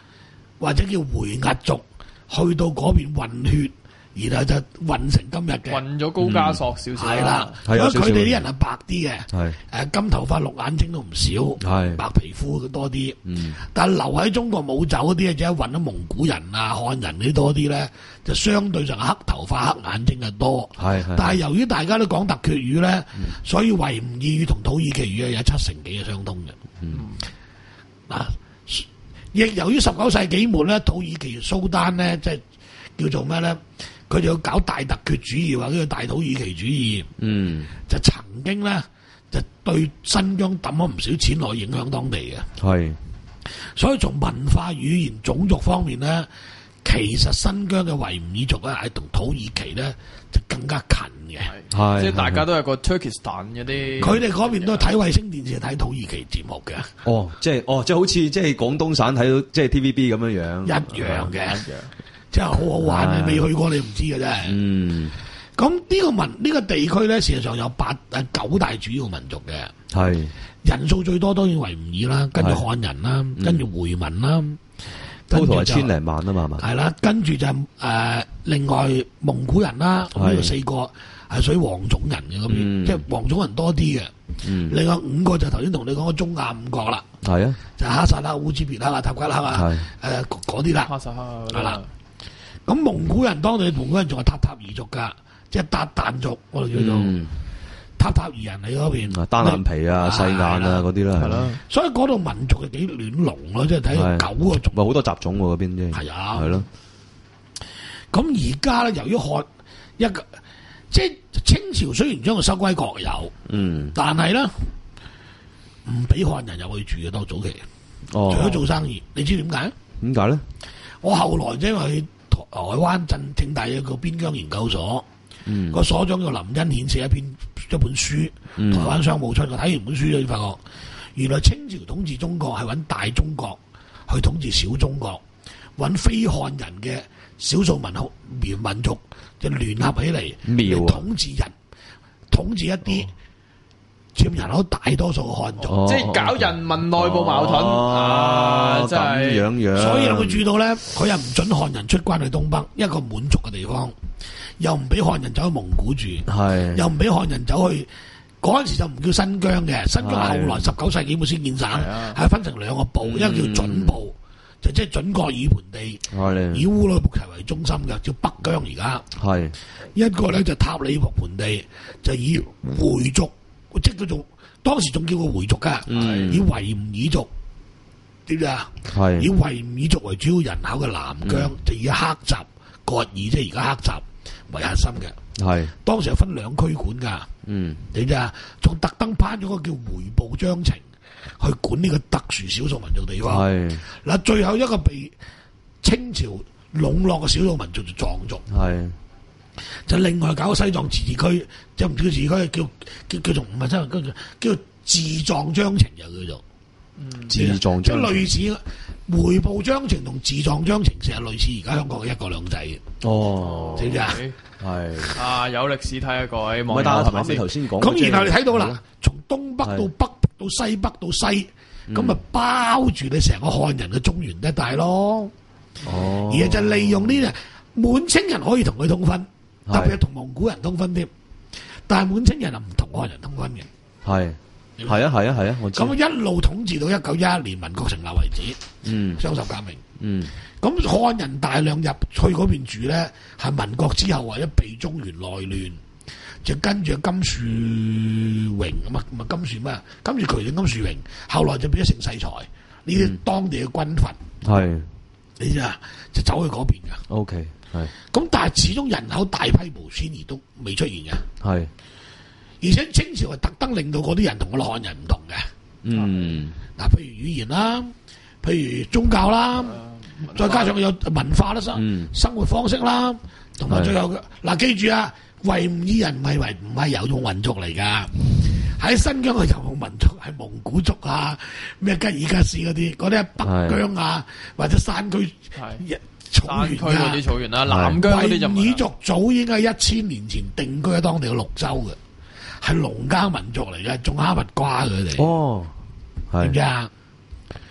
或者叫回壓族，去到嗰邊混血，然後就混成今日嘅。 混咗高加索少少。 係啦，所以佢哋啲人係白啲嘅，誒、呃、金頭髮綠眼睛都唔少，白皮膚多啲。嗯、但係留喺中國冇走嗰啲，即係混咗蒙古人啊、漢人啲多啲咧，就相對上黑頭髮、黑眼睛嘅多。但係由於大家都講突厥語咧，嗯、所以維吾爾語同土耳其語係有七成幾嘅相通嘅。嗱、嗯。啊亦由於十九世紀末咧，土耳其蘇丹咧，即係叫做咩咧？佢就要搞大突厥主義或者叫大土耳其主義。嗯，就曾經咧就對新疆抌咗唔少錢來影響當地嘅。係，所以從文化、語言、種族方面咧，其實新疆嘅維吾爾族咧係同土耳其咧就更加近嘅。 係，即係大家都係個 Turkestan 嗰啲。佢哋嗰邊都睇衛星電視睇土耳其節目嘅。 哦，即係哦，即係好似即係廣東省睇到即係 T V B 咁樣樣。 一樣嘅，一樣，真係好好玩。你未去過你唔知嘅啫。嗯。咁呢個民呢、呢個地區咧，事實上有八誒九大主要民族嘅。係。人數最多當然維吾爾啦，跟住漢人啦，跟住回民啦。 total 係千零萬啊嘛，係嘛？ 係啦，跟住就誒、呃、另外蒙古人啦，呢個四個係屬於黃種人嘅嗰邊，嗯、即係黃種人多啲嘅。嗯、另外五個就頭先同你講嘅中亞五國啦，係啊，就哈薩克、烏茲別克啊、塔吉克啊，誒嗰啲啦，哈薩克係啦。咁蒙古人當地蒙古人仲係塔塔爾族㗎，即係韃靼族，我哋叫做。嗯塔塔爾人喺嗰邊， 單眼皮啊、細眼啊嗰啲啦，係咯。 所以嗰度民族係幾亂龍咯，即係睇到九個族， 咪好多雜種喎嗰邊啫。 係啊， 係咯。 咁而家咧，由於漢一個即係清朝雖然將佢收歸國有，嗯，但係咧唔俾漢人入去住嘅，當早期。哦，除咗做生意，你知點解？ 點解咧？ 我後來因為去台灣鎮政大一個邊疆研究所。嗯，個所長叫林恩顯寫一篇一本書，嗯、台灣商務出。我睇完本書就發覺，原來清朝統治中國係揾大中國去統治小中國，揾非漢人嘅少數民族民族就聯合起嚟嚟統治人，統治一啲佔人口大多數嘅漢族， 哦、即係搞人民內部矛盾、哦、啊！真係樣樣， 所以你會注意到咧，佢又唔准漢人出關去東北，一個滿族嘅地方。又唔俾漢人走去蒙古住，是又唔俾漢人走去嗰陣時就唔叫新疆嘅，新疆後來十九世紀末先建省，係分成兩個部，嗯、一個叫準部，就即係準噶爾盆地，的以烏魯木齊為中心嘅，叫北疆而家。係的一個咧就塔里木盆地，就以回族，即係叫做當時仲叫個回族噶，嗯、以維吾爾族，知唔知啊？係以維吾爾族為主要人口嘅南疆，嗯、就以克什、噶爾，即係而家克什為核心嘅，係當時係分兩區管噶，嗯，你知啊？仲特登頒咗個叫回部章程去管呢個特殊少數民族地方，係嗱，最後一個被清朝籠絡嘅少數民族就藏族，係就另外搞個西藏自治區，即係唔叫自治區，叫叫叫做唔係西藏，叫叫做自藏章程又叫做，嗯，自藏章程，即係類似回部章程同自藏章程，成日類似而家香港嘅一國兩制嘅。哦，知唔知啊？ 係啊，有歷史睇啊，各位網友。 唔係，但係頭先頭先講咁，然後你睇到啦，從東北到北到西北到西，咁咪包住你成個漢人嘅中原地帶咯。哦，而就利用呢啲滿清人可以同佢通婚，特別係同蒙古人通婚添，但係滿清人係唔同漢人通婚嘅。係。 係啊係啊係啊，我知。 咁一路統治到一九一一年民國成立為止，嗯，雙十革命，嗯，咁漢人大量入去嗰邊住咧，係民國之後或者避中原內亂，就跟住金樹榮咁啊，唔係金樹咩？金樹渠定金樹榮，後來就變咗盛世才呢啲當地嘅軍閥，係、嗯，你知啊，就走去嗰邊噶。O K， 係。咁但係始終人口大批無遷移都未出現嘅，係。而且清朝係特登令到嗰啲人同我哋漢人唔同嘅，嗯，嗱，譬如語言啦，譬如宗教啦，嗯、再加上有文化啦，生、嗯、生活方式啦，同埋最後嘅嗱，記住啊，維吾爾人唔係維唔係游牧民族嚟噶，喺新疆嘅游牧民族係蒙古族啊，咩吉爾吉斯嗰啲，嗰啲喺北疆啊是或者山區草原啊， 啲草原啦，南疆嗰啲就維吾爾族早已經係一千年前定居喺當地嘅綠洲嘅。係農耕民族嚟嘅，種哈密瓜佢哋。哦，知唔知啊？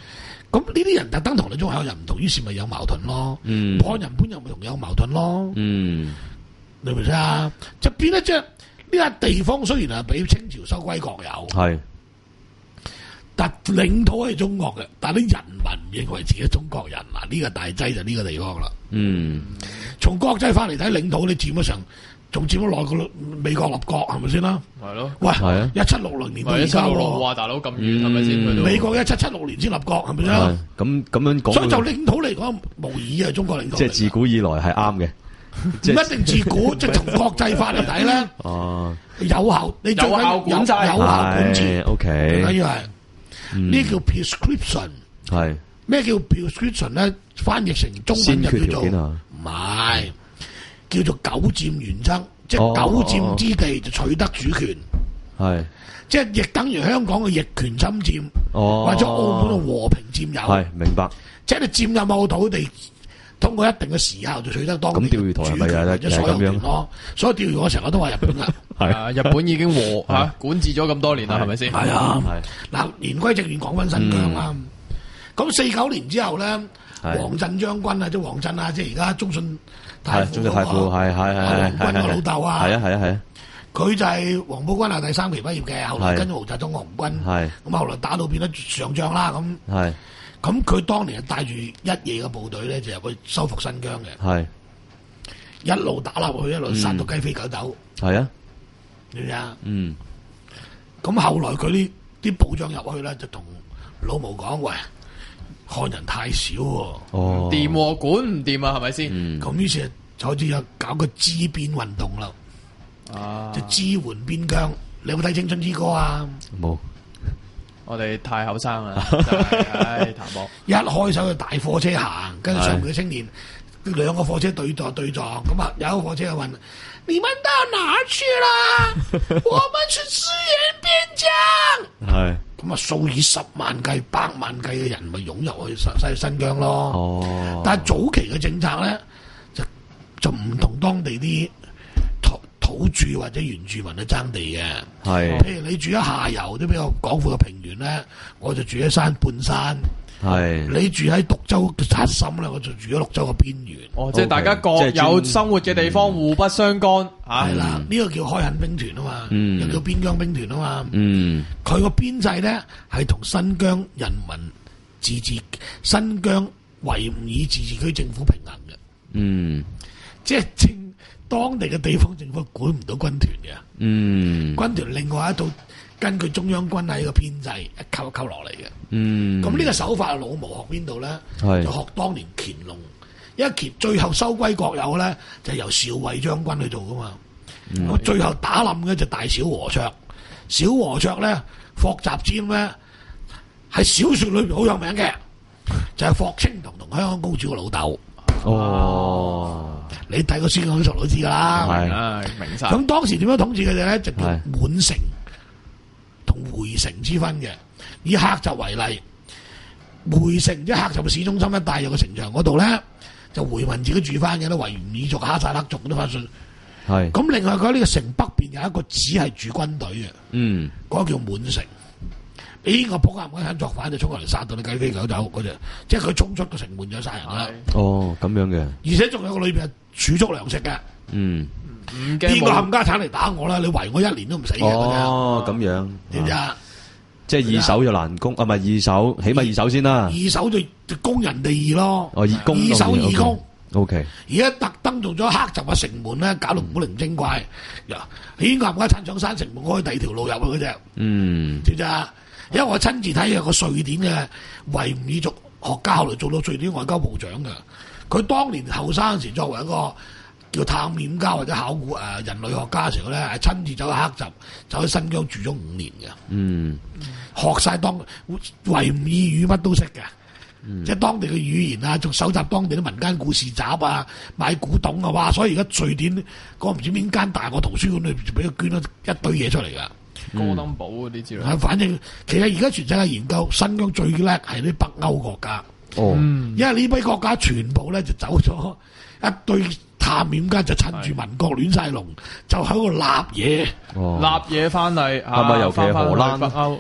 咁呢啲人特登同你中國人唔同，於是咪有矛盾咯。 嗯， 漢人本人咪同有矛盾咯。 嗯， 你明唔明啊？就變咗即係呢個地方雖然係俾清朝收歸國有， 係， 但領土係中國嘅，但啲人民唔認為自己係中國人嗱，呢、這個大劑就呢個地方啦。 嗯， 從國際法嚟睇，領土你佔咗成，仲佔咗耐過美國立國係咪先啦？ 係咯， 喂， 係啊一七六零年到咪而家一七六六， 喎， 哇大佬咁遠係咪先？去到美國一七七六年先立國係咪先？ 係咁咁樣講， 所以就領土嚟講，無疑係中國領土嚟嘅。 即係自古以來係啱嘅， 唔一定自古，即係從國際法嚟睇咧， 哦， 有效，你最緊有效管制有有效管治係，OK， 最緊要係嗯呢叫 prescription。 係咩叫 prescription 咧？翻譯成中文先決就叫做條件啊， 唔係叫做久佔原則，即係哦久佔之地就取得主權， 係， 即係亦等於香港嘅逆權侵佔， 哦， 或者澳門嘅和平佔有。 係明白。 即係你佔有某個土地，通過一定嘅時效就取得當地咁釣魚台係咪又係或者所有又係咁樣權咯。所以釣魚我成日都話日本啊， 係啊日本已經和嚇管治咗咁多年啦，係咪先？ 係啊。 係嗱，言歸正傳講翻新疆啦。咁四九年之後咧， 係王震將軍啊，即係王震啊，即係而家中信太係中國太傅係係係係王軍個老豆啊， 係啊係啊係啊佢就係黃埔軍校第三期畢業嘅，後來係跟住毛澤東紅軍， 係咁後來打到變咗上將啦。咁係咁佢當年係帶住一夜嘅部隊咧，就入去收復新疆嘅， 係一路打落去，一路殺到雞飛狗走， 係啊， 知唔知啊？ 嗯咁後來佢啲啲部長入去咧，就同老毛講：喂，漢人太少喎。 哦掂喎，管唔掂啊？係咪先？ 嗯咁於是就開始有搞個支邊運動啦， 啊就支援邊疆。你有冇睇《青春之歌》啊？ 冇我哋太後生啦，真係唉，譚博一開手就大貨車行，跟住上面嘅青年兩個貨車對撞對撞，咁啊有一個貨車就問：你們到哪兒去啦？我們去支援邊疆。 係咁啊，數以十萬計、百萬計嘅人咪湧入去新西新疆咯。 哦， 但係早期嘅政策咧，就就唔同當地啲土土著或者原住民去爭地嘅。 係譬如你住喺下游啲比較廣闊嘅平原咧，我就住喺山半山； 係你住喺獨州嘅核心咧，我就住喺綠洲嘅邊緣。 哦，即係大家各即係專有生活嘅地方，互不相干嚇。 係啦，呢個叫開墾兵團啊嘛， 嗯又叫邊疆兵團啊嘛。 嗯佢個編制咧係同新疆人民自治、新疆維吾爾自治區政府平衡嘅， 嗯即係政當地嘅地方政府管唔到軍團嘅， 嗯軍團另外一套根據中央軍喺個編制一級一級落嚟嘅。 嗯， 咁呢個手法老毛學邊度咧？ 係就學當年乾隆，因為乾最後收歸國有咧，就係由少尉將軍去做噶嘛。咁、最後打冧嘅就大小和卓，小和卓咧霍集瞻咧係小説裏邊好有名嘅，就係、霍清同同香港公主嘅老豆。 哦你睇個《宣講述》都知噶啦。 係唉，明晒。 咁當時點樣統治佢哋咧？就叫係滿城同回城之分嘅。以克什為例，回城即係克什嘅市中心一帶有個城牆嗰度咧，就回民自己住翻嘅啦，維吾爾族、哈薩克族都翻信。 係咁另外佢呢個城北邊有一個只係住軍隊嘅， 嗯嗰、個叫滿城。呢個仆街唔肯作反就衝過嚟殺到你雞飛狗走嗰隻，即係佢衝出個城門就殺人啦。 哦咁樣嘅而且仲有個裏邊係儲蓄糧食嘅， 嗯唔驚邊個冇冚家產嚟打我啦？你圍我一年都唔死嘅嗰隻。 哦咁樣知唔知啊？ 即係二手就難攻啊，唔係二手，起碼二手先啦。 二手就就攻人哋二咯， 哦，二攻二手二攻。 O K， 而家特登做咗黑集嘅城門咧，搞到古靈精怪。呀，咦，冚家鏟上山城門開第二條路入去嗰隻， 嗯知唔知啊？因為我親自睇有個瑞典嘅維吾爾族學家，後來做到瑞典外交部長嘅。佢當年後生嗰時，作為一個叫探險家或者考古誒人類學家嘅時候咧，係親自走去黑集，走去新疆住咗五年嘅。 嗯學晒當維吾爾語乜都識嘅，嗯、即係當地嘅語言啊，仲搜集當地啲民間故事集啊，買古董啊，哇！所以而家瑞典嗰個唔知邊間大個圖書館裏邊俾佢捐咗一堆嘢出嚟噶。 哥登堡嗰啲之類。 係、反正其實而家全世界研究新疆最叻係啲北歐國家， 哦嗯， 因為呢批國家全部咧就走咗一堆探險家，就趁住民國亂晒龍，就喺度立嘢。 哦， 立嘢翻嚟， 係咪尤其係荷蘭翻返去北歐？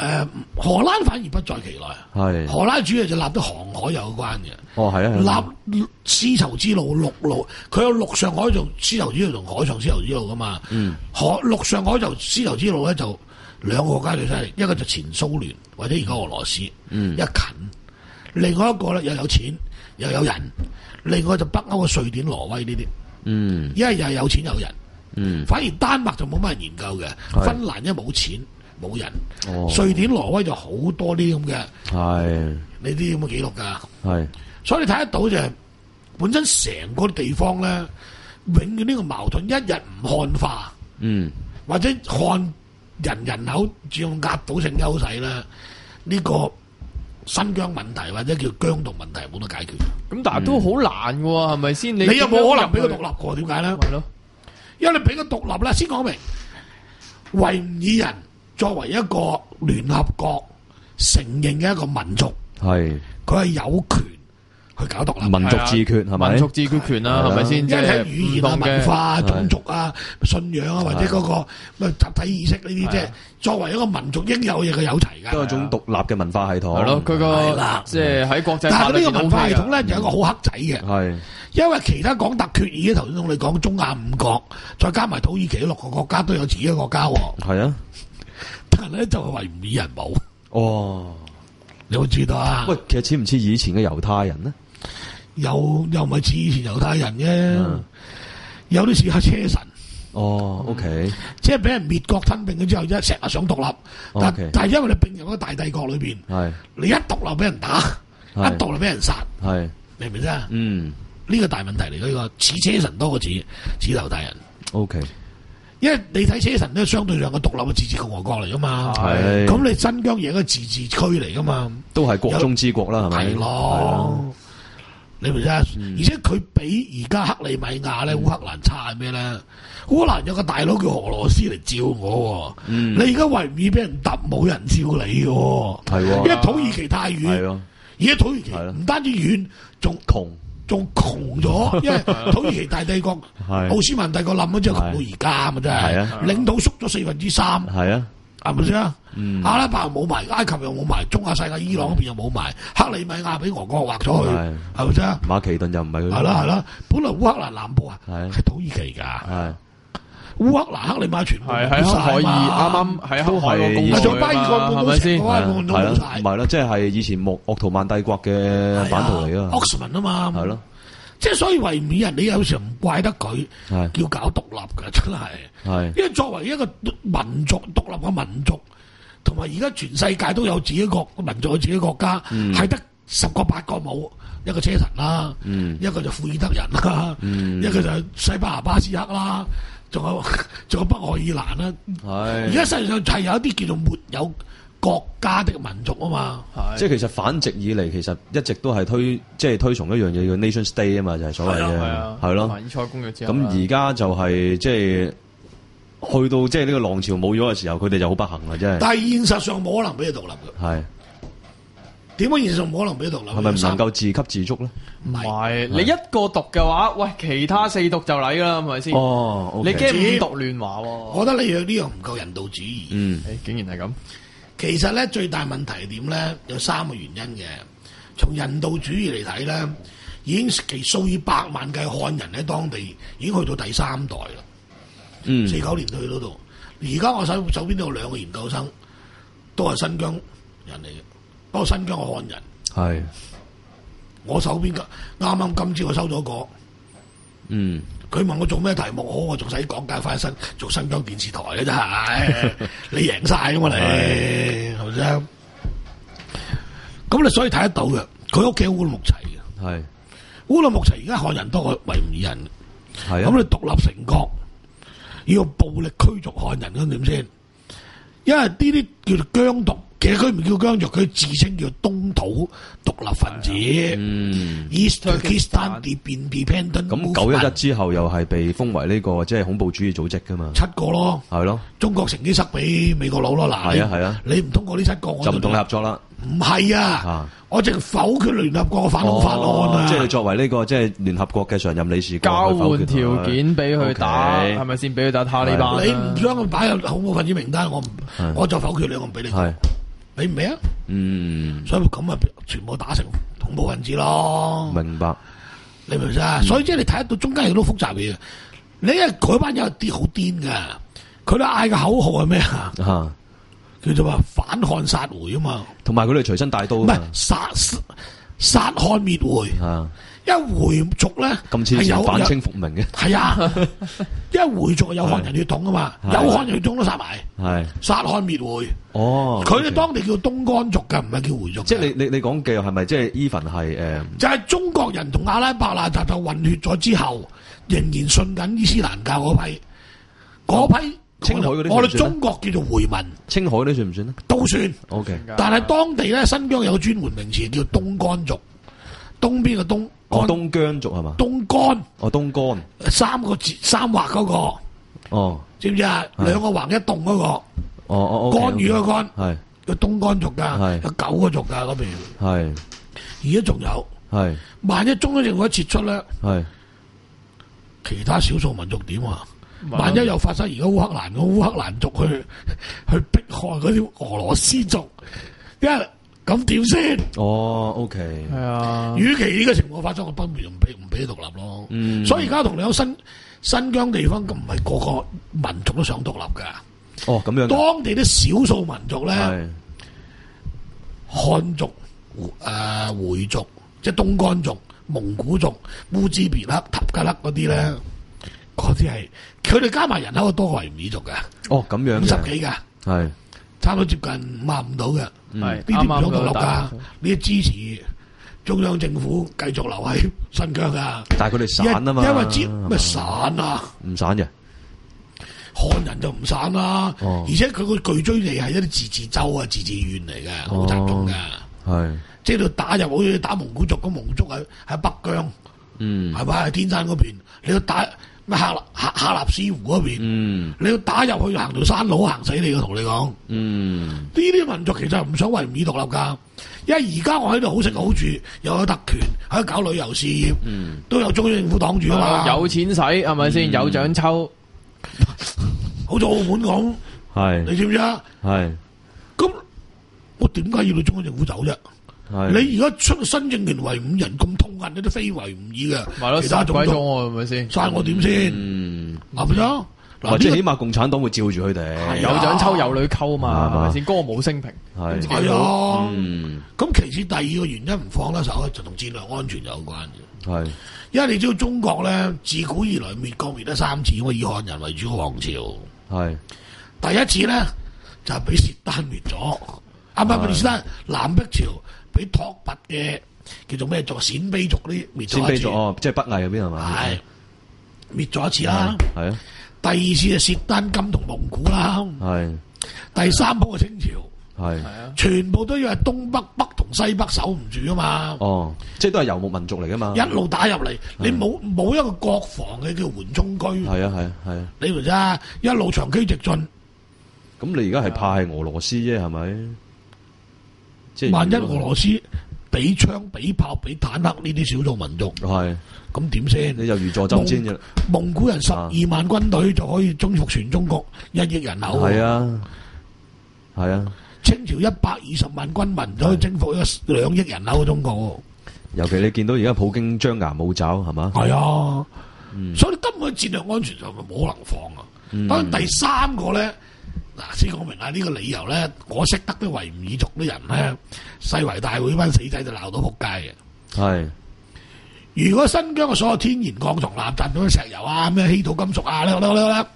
誒荷蘭反而不在其內， 係荷蘭主要就立啲航海有關嘅。 哦，係啊，係啊立絲綢之路陸路，佢有陸上海做絲綢之路同海上絲綢之路噶嘛。 嗯， 海陸上海就絲綢之路咧就兩個國家最犀利，一個就前蘇聯或者而家俄羅斯， 嗯， 一近，另外一個咧又有錢又有人，另外就北歐嘅瑞典、挪威呢啲， 嗯， 一係又係有錢有人， 嗯， 反而丹麥就冇乜人研究嘅， 係芬蘭因為冇錢冇人， 哦， 瑞典、挪威就好多啲咁嘅係呢啲咁嘅記錄㗎。 係所以你睇得到就係、本身成個地方咧，永遠呢個矛盾一日唔漢化， 嗯， 或者漢人人口佔用壓倒性優勢咧，呢、呢個新疆問題或者叫疆獨問題冇得解決。 咁但係都好難嘅喎，係咪先？你你有冇可能俾佢佢獨立過？點解咧？ 係咯， 因為你俾佢獨立咧，先講明維吾爾人作為一個聯合國承認嘅一個民族， 係佢係有權去搞獨立。 民族自決係咪？ 民族自決權啦，係咪先？ 因即係為睇語言啊、 唔同嘅文化啊、 係種族啊、信仰啊，或者嗰個咩集體意識呢啲，即係作為一個民族應有嘅嘢，佢有齊㗎。 都係一種獨立嘅文化系統。 係咯，佢係個啦即係喺國際但係呢法裏邊個文化系統 OK 㗎咧，有一個好黑仔嘅， 係因為其他講特決議，頭先同你講中亞五國，再加埋土耳其六個國家都有自己嘅國家喎， 係啊， 但係咧就係維吾爾人冇， 哦， 你會知道啊？ 喂，其實似唔似以前嘅猶太人呢？ 又又唔係似以前猶太人嘅， 嗯有啲似係車臣。 哦，OK， 即係俾人滅國吞併咗之後，一成日想獨立，但 OK 但係因為你並入一個大帝國裏邊， 係你一獨立俾人打，一係獨立俾人殺， 係， 明唔明啫？ 嗯呢個大問題嚟嘅，呢個似車臣多過似似猶太人， ，OK， 因為你睇車臣都相對上個獨立嘅自治共和國嚟噶嘛， 係咁你新疆亦係一個自治區嚟噶嘛， 都係國中之國啦，係咪？ 係咯。你明唔明啫？ 嗯而且佢比而家克里米亞咧、烏克蘭差係咩咧？烏克蘭有個大佬叫俄羅斯嚟照我喎， 嗯你而家維吾爾俾人揼，冇人照你嘅喎， 係喎因為土耳其太係遠， 咯， 而家土耳其係咯唔單止遠，仲窮仲窮咗，因為土耳其大帝國、 係奧斯曼帝國冧咗之後，窮到而家嘛真係係啊， 領土縮咗四分之三， 係啊， 係咪先啊？ 嗯阿拉伯又冇埋，埃及又冇埋，中亞世界伊朗嗰邊又冇埋，克里米亞俾俄國劃咗去， 係係咪先啊？ 馬其頓又唔係佢， 係啦係啦，本來烏克蘭南部啊係係土耳其㗎， 係烏克蘭克里米亞全部係喺黑海爾啱啱喺黑海個公都係路仲巴爾幹半島係咪先？ 成個巴爾幹半島係咯， 冇晒唔係咯，即係以前莫鄂圖曼帝國嘅版圖嚟啊， Ottoman 啊嘛， 係咯， 即係所以維吾爾人你有時候唔怪得佢係叫搞獨立㗎，真係。 係因為作為一個民族獨立嘅民族，同埋而家全世界都有自己國民族有自己國家，係得、十個八個冇，一個車臣啦， 嗯一個就庫爾德人啦， 嗯一個就西班牙巴斯克啦，仲有仲有北愛爾蘭啦。而係， 家世界上係有一啲叫做沒有國家的民族啊嘛， 即係其實反殖以嚟，其實一直都係推即係推崇一樣嘢叫 nation state 啊嘛，就係所謂係嘅啊， 係咯。 馬爾塞公約之後啦咁而家就係即係去到即係呢個浪潮冇咗嘅時候，佢哋就好不幸啦，真係。 但係現實上冇可能俾佢獨立嘅。 係點解現實上冇可能俾佢獨立？ 係咪唔能夠自給自足咧？ 唔係？ 係你一個獨嘅話，喂，其他四獨就嚟啦，係咪先？ 哦， 你 OK 驚五獨亂華喎？ 我覺得呢樣呢樣唔夠人道主義。 嗯誒，竟然係咁， 其實咧最大問題係點咧？有三個原因嘅。從人道主義嚟睇咧，已經其數以百萬計漢人喺當地已經去到第三代啦。 嗯四九年去到度，而家我手手邊都有兩個研究生，都係新疆人嚟嘅，不過新疆嘅漢人。 係我手邊嘅啱啱今朝我收咗個， 嗯佢問我做咩題目好，我仲使講解翻新做新疆電視台嘅真係，你贏晒噶嘛你，係咪先？咁你所以睇得到嘅，佢屋企烏魯木齊嘅， 係烏魯木齊而家漢人多過維吾爾人， 係啊。 咁你獨立成國，要用暴力驅逐漢人咁點先？因為呢啲叫做疆獨，其實佢唔叫疆族，佢自稱叫東土獨立分子。 嗯， East Turkestan Independent 咁九一一之後又係被封為呢個即係恐怖主義組織噶嘛？ 七個咯， 係咯， 中國乘機塞俾美國佬咯。嗱， 係啊係啊你唔通過呢七個，我就唔同你合作啦。 唔係啊啊， 我淨係否決聯合國嘅反恐法案啊！ 哦即係作為呢個即係聯合國嘅常任理事國交去否決換條件俾佢打， OK 係咪先俾佢打塔利班啊？ 你唔將佢擺入恐怖分子名單，我唔係我就否決你，我唔俾你過。 係俾唔俾啊？ 嗯， 所以咁啊，全部打成恐怖分子咯。 明白。 你明唔明啊？所以即係你睇得到中間有好多複雜嘢嘅。你因為嗰班有啲好癲噶，佢哋嗌嘅口號係咩啊？ 嚇， 叫做話反漢殺回啊嘛。 同埋佢哋隨身帶刀啊唔係嘛。 殺殺漢滅回。 啊， 因為回族咧咁似係有反清復明嘅。 係啊，因為回族有漢人血統啊嘛，有漢人血統都殺埋， 係殺漢滅回。 哦， 佢哋當地叫東干族㗎，唔係叫回族㗎。 即係你你你講嘅係咪即係 even 係誒？ 就係中國人同阿拉伯納達就混血咗之後，仍然信緊伊斯蘭教嗰批，嗰批青海嗰啲我哋算唔算中國叫做回民， 青海嗰啲算唔算咧都算。 ？OK， 但係當地咧，新疆有個專門名詞叫東干族，東邊嘅東， 哦， 干東疆族係嘛？ 東干哦，東干， 三個字三畫嗰個， 哦， 知唔知啊？ 係兩個橫一棟嗰個， 哦哦， 干預嗰個干， 係叫東干族係㗎，有九個族㗎嗰邊， 係而家仲有。 係萬一中央政府一撤出咧， 係其他少數民族點啊？萬一又發生而家烏克蘭嘅烏克蘭族去去迫害嗰啲俄羅斯族，因為咁點先？ 哦，OK， 係啊， 與其呢個情況發生，我不如唔俾唔俾獨立咯。 嗯所以而家同你講新新疆地方，咁唔係個個民族都想獨立㗎。 哦咁樣嘅， 當地啲少數民族咧， 係漢族、誒、呃、回族，即係東干族、蒙古族、烏茲別克、塔吉克嗰啲咧，嗰啲係佢哋加埋人口多過維吾爾族嘅， 哦咁樣五十嘅， 幾㗎， 係差唔多接近五十五到嘅。 係呢啲唔想獨立㗎， 啱啱呢啲支持中央政府繼續留喺新疆㗎。 但係佢哋散啊嘛， 因為知係嘛咩散啊？ 唔散嘅， 漢人就唔散啦， 哦而且佢個聚居地係一啲自治州啊、自治縣嚟嘅，好集中㗎。 係即係你打入好似打蒙古族，咁蒙古族喺喺北疆， 嗯係咪喺天山嗰邊？你要打咩喀納喀喀納斯湖嗰邊？ 嗯你要打入去行條山路行死你嘅，同你講。呢嗯啲民族其實唔想維吾爾獨立㗎，因為而家我喺度好食好住，又有特權，喺度搞旅遊事業， 嗯都有中央政府擋住啊嘛。 有錢使係咪先？有獎抽， 好似澳門咁， 係你知唔知啊？ 係咁我點解要到中央政府走啫？ 係你而家出新政權維吾爾人咁痛恨你都非維吾爾嘅， 咪咯， 其他殺鬼咗種族我係咪先？ 殺我點先？ 嗯， 係咪啊？ 或者嗱，呢起碼共產黨會照住佢哋， 有獎抽有女溝嘛， 係嘛係咪先？歌舞升平， 係個係啊。 嗯咁其次第二個原因唔放得手咧，就同戰略安全有關嘅。 係因為你知道中國咧，自古以來滅國滅得三次，我以漢人為主嘅王朝。 係第一次咧就係俾契丹滅咗，啊唔係唔係契丹，南北朝俾拓跋嘅叫做咩族鮮卑族呢滅先咗一次， 卑咗哦，即係北魏嗰邊係嘛？ 係滅咗一次啦。 係啊第二次就契丹金同蒙古啦， 係第三波嘅清朝， 係全部都要係東北北同西北守唔住啊嘛， 哦，即係都係遊牧民族嚟噶嘛？ 一路打入嚟，你冇冇一個國防嘅叫緩衝區， 係啊係啊係啊， 你明唔明啊？一路長驅直進， 咁你而家係怕係俄羅斯啫係咪？即係萬一如果俄羅斯俾槍、俾炮、俾坦克呢啲少數民族， 係咁點先？ 你就如坐針氈嘅， 蒙古人十二萬軍隊就可以征服全中國一億人口， 係啊係啊， 清朝一百二十萬軍民就可以征服一個兩億人口嘅中國。 尤其你見到而家普京張牙舞爪係嘛？ 係啊， 嗯所以根本戰略安全就冇可能放啊。 嗯當然第三個咧，嗱先講明啊，呢、個理由咧，我識得啲維吾爾族啲人咧，世遺大會班死仔就鬧到仆街嘅。 係如果新疆嘅所有天然礦同南站嗰啲石油啊、咩稀土金屬啊，咧咧咧咧，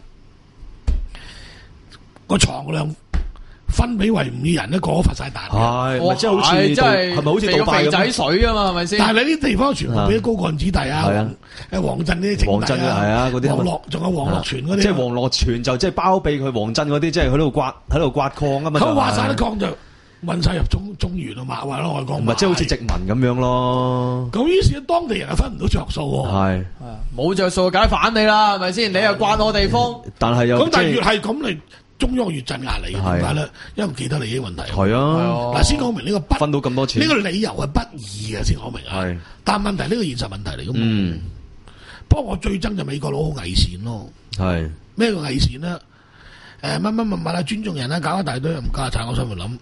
個藏量分俾維吾爾人咧，個個發晒彈嘅。 係咪即係好似杜係真係係咪好似杜拜肥仔咁？ 水啊嘛，係咪先？ 但係你啲地方全部俾啲高幹子弟啊， 係啊誒黃鎮呢啲政黃鎮嘅係啊嗰啲黃樂仲有黃樂全嗰啲啊， 即係黃樂全就即係包庇佢黃鎮嗰啲，即係喺度刮喺度刮礦啊嘛。 佢話晒就係啲礦就運晒入中中原啊嘛，話咯外國唔係即係好似殖民咁樣咯。 咁於是當地人又分唔到着數喎。 係， 冇着數解反你啦，係咪先？你又慣我地方， 但係又咁但係越即係係咁嚟，中央越鎮壓你嘅， 係點解咧？因為既得利益問題。 係啊， 嗱，先講明呢個不分到咁多錢呢個理由係不義嘅，先講明啊。 係但問題呢個現實問題嚟噶嘛。 嗯不過我最憎就美國佬好偽善咯。 係咩叫偽善咧？誒乜乜乜乜啊，尊重人啦，搞一大堆唔家產，我心裏諗，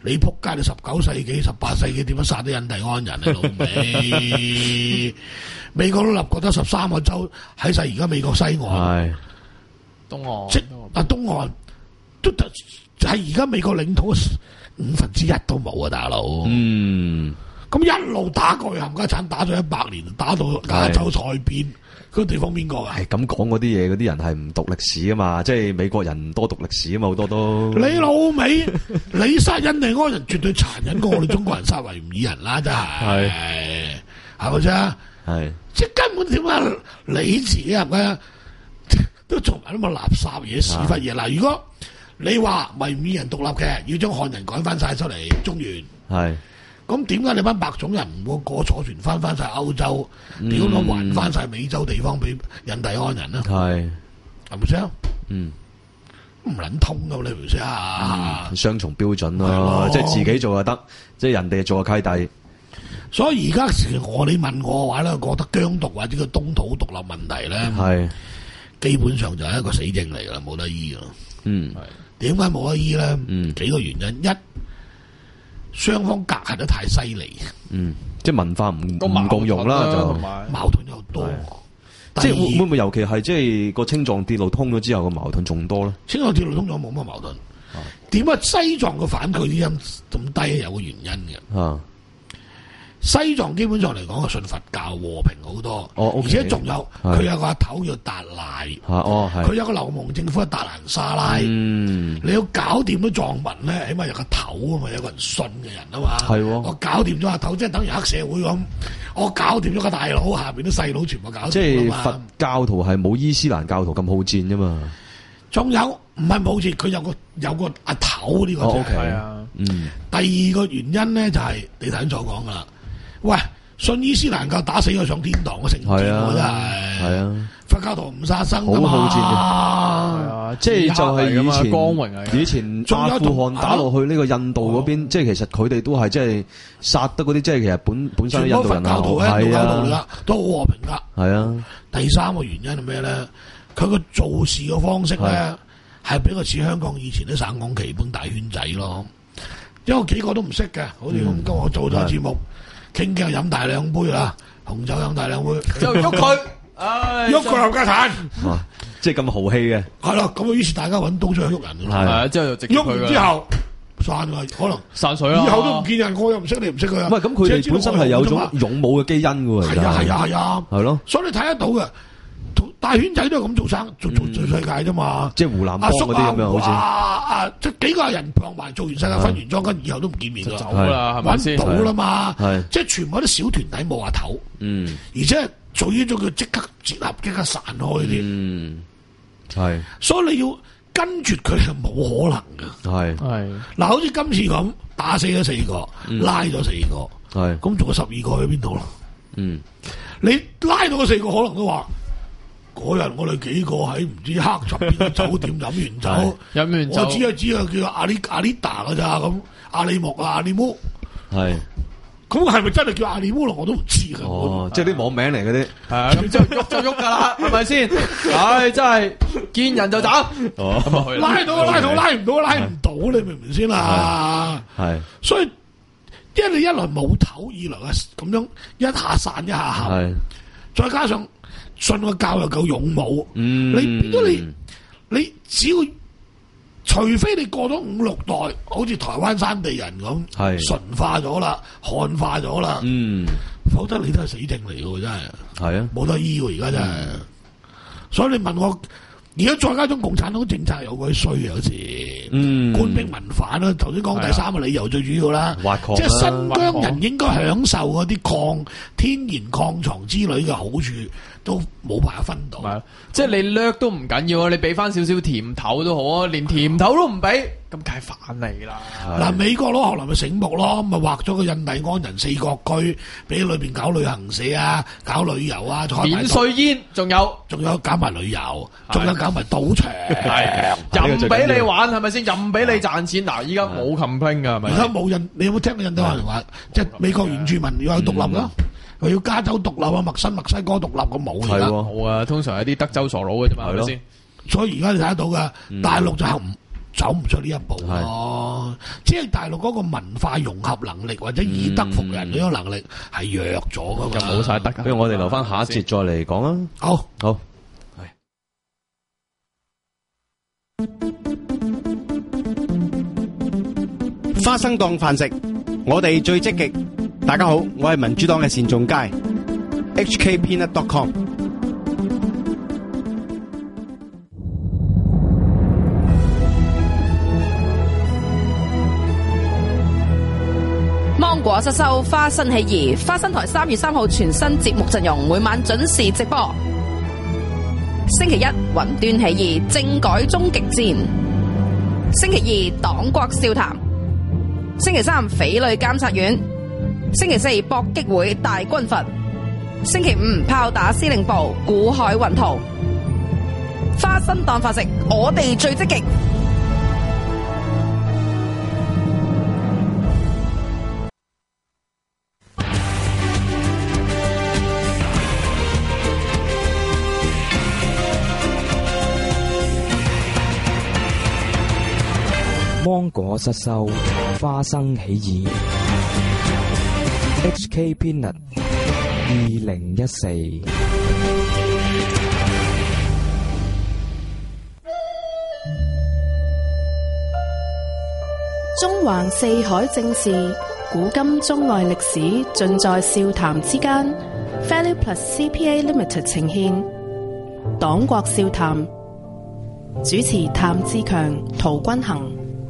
你仆街！你十九世紀、十八世紀點樣殺啲印第安人啊？老味！美國都立國得十三個州喺晒而家美國西岸， 係東岸， 即啊東岸都係而家美國領土五分之一都冇啊，大佬。 嗯， 咁一路打過去冚家鏟，打咗一百年，打到亞洲塞邊，嗰個地方邊個啊？ 係咁講嗰啲嘢，嗰啲人係唔讀歷史啊嘛，即係美國人唔多讀歷史啊嘛，好多都。 你老味，你殺印第安人絕對殘忍過我哋中國人殺維吾爾人啦，真係，係咪先？ 係， 即係根本點解你自己係咪都做埋啲咁嘅垃圾嘢、屎忽嘢？嗱，如果你話維吾爾人獨立嘅，要將漢人趕翻晒出嚟中原， 係。 咁點解你班白種人唔會過坐船翻翻晒歐洲，屌咗還翻晒美洲地方俾印第安人咧？ 係係咪先？ 嗯， 唔撚通噶，你唔識啊？ 雙重標準咯，即係自己做就得，即係人哋做個契弟。 所以而家我你問我嘅話咧，覺得疆獨或者個東土獨立問題咧，係基本上就係一個死症嚟噶啦，冇得醫噶。嗯，點解冇得醫咧？嗯，幾個原因，一雙方隔閡得太犀利。嗯，即係文化唔唔共融啦，就矛盾又多。即係會會唔會尤其係即係個青藏鐵路通咗之後個矛盾仲多咧？青藏鐵路通咗冇乜矛盾。點解西藏嘅反對啲音咁低？有個原因嘅。啊。西藏基本上嚟講係信佛教，和平好多，哦 okay，而且仲有佢有個阿頭叫達賴，佢、哦、有個流亡政府係達蘭沙拉，嗯、你要搞掂咗藏民咧，起碼有個頭啊嘛，有個人信嘅人啊嘛，哦、我搞掂咗阿頭，即係等於黑社會咁，我搞掂咗個大佬，下邊啲細佬全部搞掂。即係佛教徒係冇伊斯蘭教徒咁好戰啫嘛。仲有唔係冇戰，佢有個有個阿頭呢個啫。係啊，嗯。第二個原因咧就係、是、你頭先所講噶啦。喂，信伊斯蘭教打死佢上天堂嘅成戰，真係。係啊，佛教徒唔殺生噶嘛。好好戰嘅。係啊，即係就係以前光榮啊！以前阿富汗打落去呢個印度嗰邊，即係其實佢哋都係即係殺得嗰啲，即係其實本本身印度人啊，係啊，都好和平噶。係啊。第三個原因係咩咧？佢個做事嘅方式咧，係比較似香港以前啲省港旗般大圈仔咯。因為幾個都唔識嘅，好似咁今日我做咗節目。傾偈飲大兩杯啦，紅酒飲大兩杯，就喐佢，唉，喐佢冚家鏟，即係咁豪氣嘅。係啦，咁啊，於是大家揾刀出去喐人啦。係啊，之後就直喐完之後散啦，可能散水啦。以後都唔見人，我又唔識你唔識佢啊。唔係咁，佢哋本身係有種勇武嘅基因嘅喎。係啊係啊係啊，係咯。所以你睇得到嘅，大圈仔都係咁做生做做做世界啫嘛。即係湖南幫嗰啲咁樣，好似啊，即係幾個人傍埋做完世界分完莊，跟以後都唔見面啦，走啦，係咪先？揾到啦嘛，即係全部啲小團體冇話頭，嗯，而且做呢種叫即刻結合，即刻散開啲，嗯，係，所以你要跟住佢係冇可能嘅，係係嗱，好似今次咁打死咗四個，拉咗四個，係，咁仲有十二個喺邊度咯？嗯，你拉到嗰四個，可能都話。嗰日我哋幾個喺唔知黑集邊個酒店飲完酒，飲完酒，我只係只係叫阿里阿里達噶咋咁，阿里木啊阿里木，係，咁係咪真係叫阿里木咯？我都唔知噶。哦，即係啲網名嚟嗰啲，係啊，咁之後喐就喐噶啦，係咪先？唉，真係見人就打，哦，咁啊去拉到拉到拉唔到拉唔到，你明唔明先啦？係，所以因為你一來冇頭，二來啊咁樣一下散一下合，再加上。信個教又夠勇武，嗯、你變咗你，你只要除非你過咗五六代，好似台灣山地人咁，係純化咗啦，漢化咗啦，嗯，否則你都係死症嚟嘅，真係，係啊，冇得醫喎，而家真係，嗯、所以你問我。而家再加種共產黨政策有鬼衰，有時，嗯，官兵民反啦。頭先講第三個理由最主要啦，即係新疆人應該享受嗰啲礦、天然礦藏之類嘅好處，都冇辦法分到。即係你掠都唔緊要啊，你俾翻少少甜頭都好啊，連甜頭都唔俾，咁梗係反你啦。嗱，美國咯，可能咪醒目咯，咪劃咗個印第安人四國區，俾裏邊搞旅行社啊，搞旅遊啊，免稅煙，仲有，仲有搞埋旅遊，仲有。搞埋賭場，任俾你玩係咪先？任俾你賺錢。嗱，依家冇 complain 噶，係咪？而家冇印，你有冇聽過印第安人話？即係美國原住民要有獨立咯，佢要加州獨立啊，墨西墨西哥獨立咁冇而家。冇啊，通常係啲德州傻佬嘅啫嘛，係咪先？所以而家你睇得到噶，大陸就唔走唔出呢一步咯。即係大陸嗰個文化融合能力或者以德服人呢個能力係弱咗噶嘛， 就冇晒德。 不如我哋留翻下一節再嚟講啊。 好， 好。 花生當飯食，我哋最積極。大家好，我係民主黨嘅單仲偕 H K Peanut dot com。 芒果失收，花生起義。花生台三月三號全新節目陣容，每晚準時直播。星期一雲端起義，政改終極戰。星期二黨國笑談。星期三匪類監察院。星期四搏擊會大軍閥。星期五炮打司令部，古海雲圖。花生當飯食，我哋最積極。 芒果失收，花生起義。H K Peanut 二零一四。 中橫四海正事，古今中外歷史，盡在笑談之間。Value Plus C P A Limited 呈獻黨國笑談，主持譚志強、陶君行。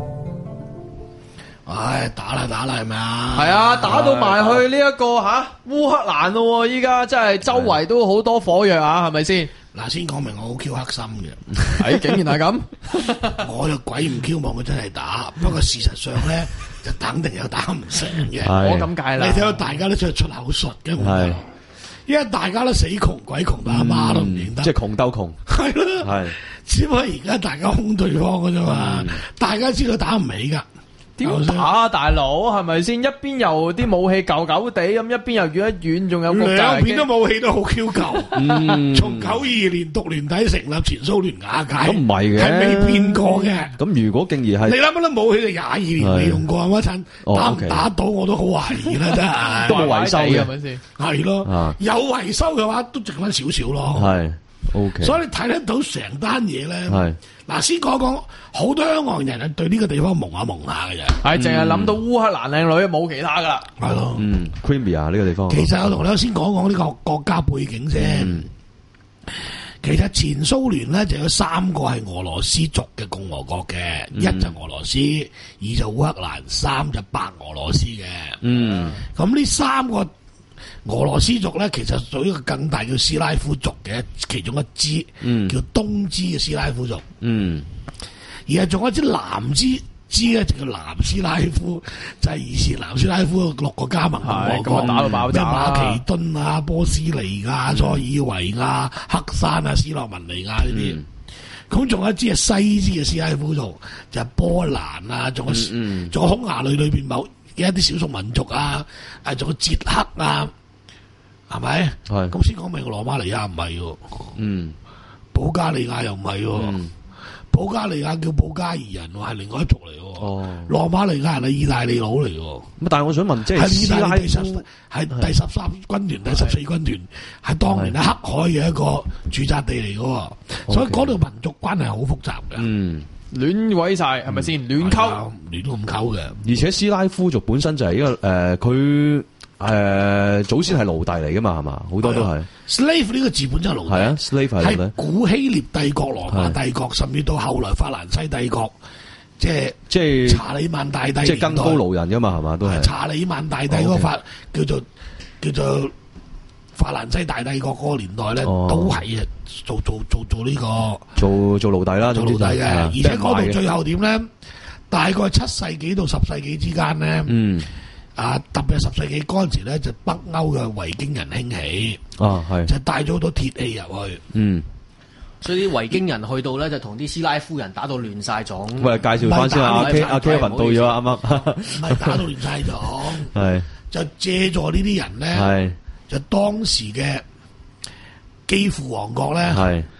唉，打啦打啦，係咪啊？ 係啊，打到埋去呢一個吓烏克蘭咯，依家真係周圍都好多火藥啊，係咪先？ 嗱，先講明我好 Q 黑心嘅， 係竟然係咁， 我就鬼唔 Q 望佢真係打，不過事實上咧就肯定有打唔成嘅。 我咁解啦， 你睇到大家都出出口術嘅，係，因為大家都死窮鬼窮，阿媽都唔認得， 即係窮鬥窮， 係咯， 係， 只不過而家大家兇對方嘅啫嘛，大家知道打唔起噶。 點打啊，大佬係咪先？一邊又啲武器舊舊地咁，一邊又遠一遠，仲有個兩邊都武器都好 Q 舊。嗯，從九二年獨聯體成立，前蘇聯瓦解， 咁唔係嘅， 係未變過嘅。 咁如果竟然係你諗乜都武器就廿二年未用過，係咪親？打唔打到我都好懷疑啦，真係。 都冇維修嘅， 係咪先？ 係咯，有維修嘅話都剩翻少少咯。 係。O K， 所以你睇得到成單嘢咧， 係嗱先講講，好多香港人係對呢個地方蒙下蒙下嘅啫， 係淨係諗到烏克蘭靚女，冇其他噶啦， 係咯， 嗯 Crimea 呢個地方， 其實我同你先講講呢個國家背景先。嗯、其實前蘇聯咧就有三個係俄羅斯族嘅共和國嘅，嗯、一就俄羅斯，二就烏克蘭，三就白俄羅斯嘅。嗯，咁呢三個。俄羅斯族咧，其實屬於一個更大叫斯拉夫族嘅其中一支，嗯、叫東支嘅斯拉夫族。嗯，而係仲有一支南支支咧，就叫南斯拉夫，就係、是、以前南斯拉夫六個加盟共和國， 打到爆炸， 咩馬其頓啊、波斯尼亞、塞爾維亞、黑山啊、斯洛文尼亞呢啲。咁仲、嗯、有一支係西支嘅斯拉夫族，就係、是、波蘭啊，仲有仲、嗯嗯、有匈牙利裏邊某嘅一啲少數民族啊，誒仲有捷克啊。係咪？係咁先講明羅馬尼亞唔係喎，嗯，保加利亞又唔係喎，嗯、保加利亞叫保加爾人喎，係另外一族嚟喎。哦，羅馬尼亞人係意大利佬嚟喎。咁但係我想問，即係意大利第十係第十三軍團、第十四軍團，係當年喺黑海嘅一個駐紮地嚟嘅喎，所以嗰度民族關係好複雜嘅。嗯， 亂鬼晒係咪先？亂溝亂都咁溝嘅。 而且斯拉夫族本身就係一個誒，佢、呃。誒、呃，祖先係奴隸嚟噶嘛，係嘛？好多都係。 slave 呢個字本真係奴隸。係啊 ，slave 係係古希臘帝國、羅馬帝國，甚至到後來法蘭西帝國，即係即係查理曼大帝， 即係跟高盧人噶嘛，係嘛？都係。 查理曼大帝嗰個法叫做叫做法蘭西大帝國嗰個年代咧，哦、都係做做做做呢、這個做做奴隸啦， 做奴隸嘅。而且嗰度最後點咧？大概七世紀到十世紀之間咧。嗯。啊！特別係十世紀嗰陣時咧，就北歐嘅維京人興起，啊係，就帶咗好多鐵器入去，嗯， 所以啲維京人去到咧，就同啲斯拉夫人打到亂晒種。 喂，介紹翻先啊，阿 K 阿 Kevin 到咗啱啱， 唔係打到亂晒種， 係就借助呢啲人咧，係就當時嘅基輔王國咧，係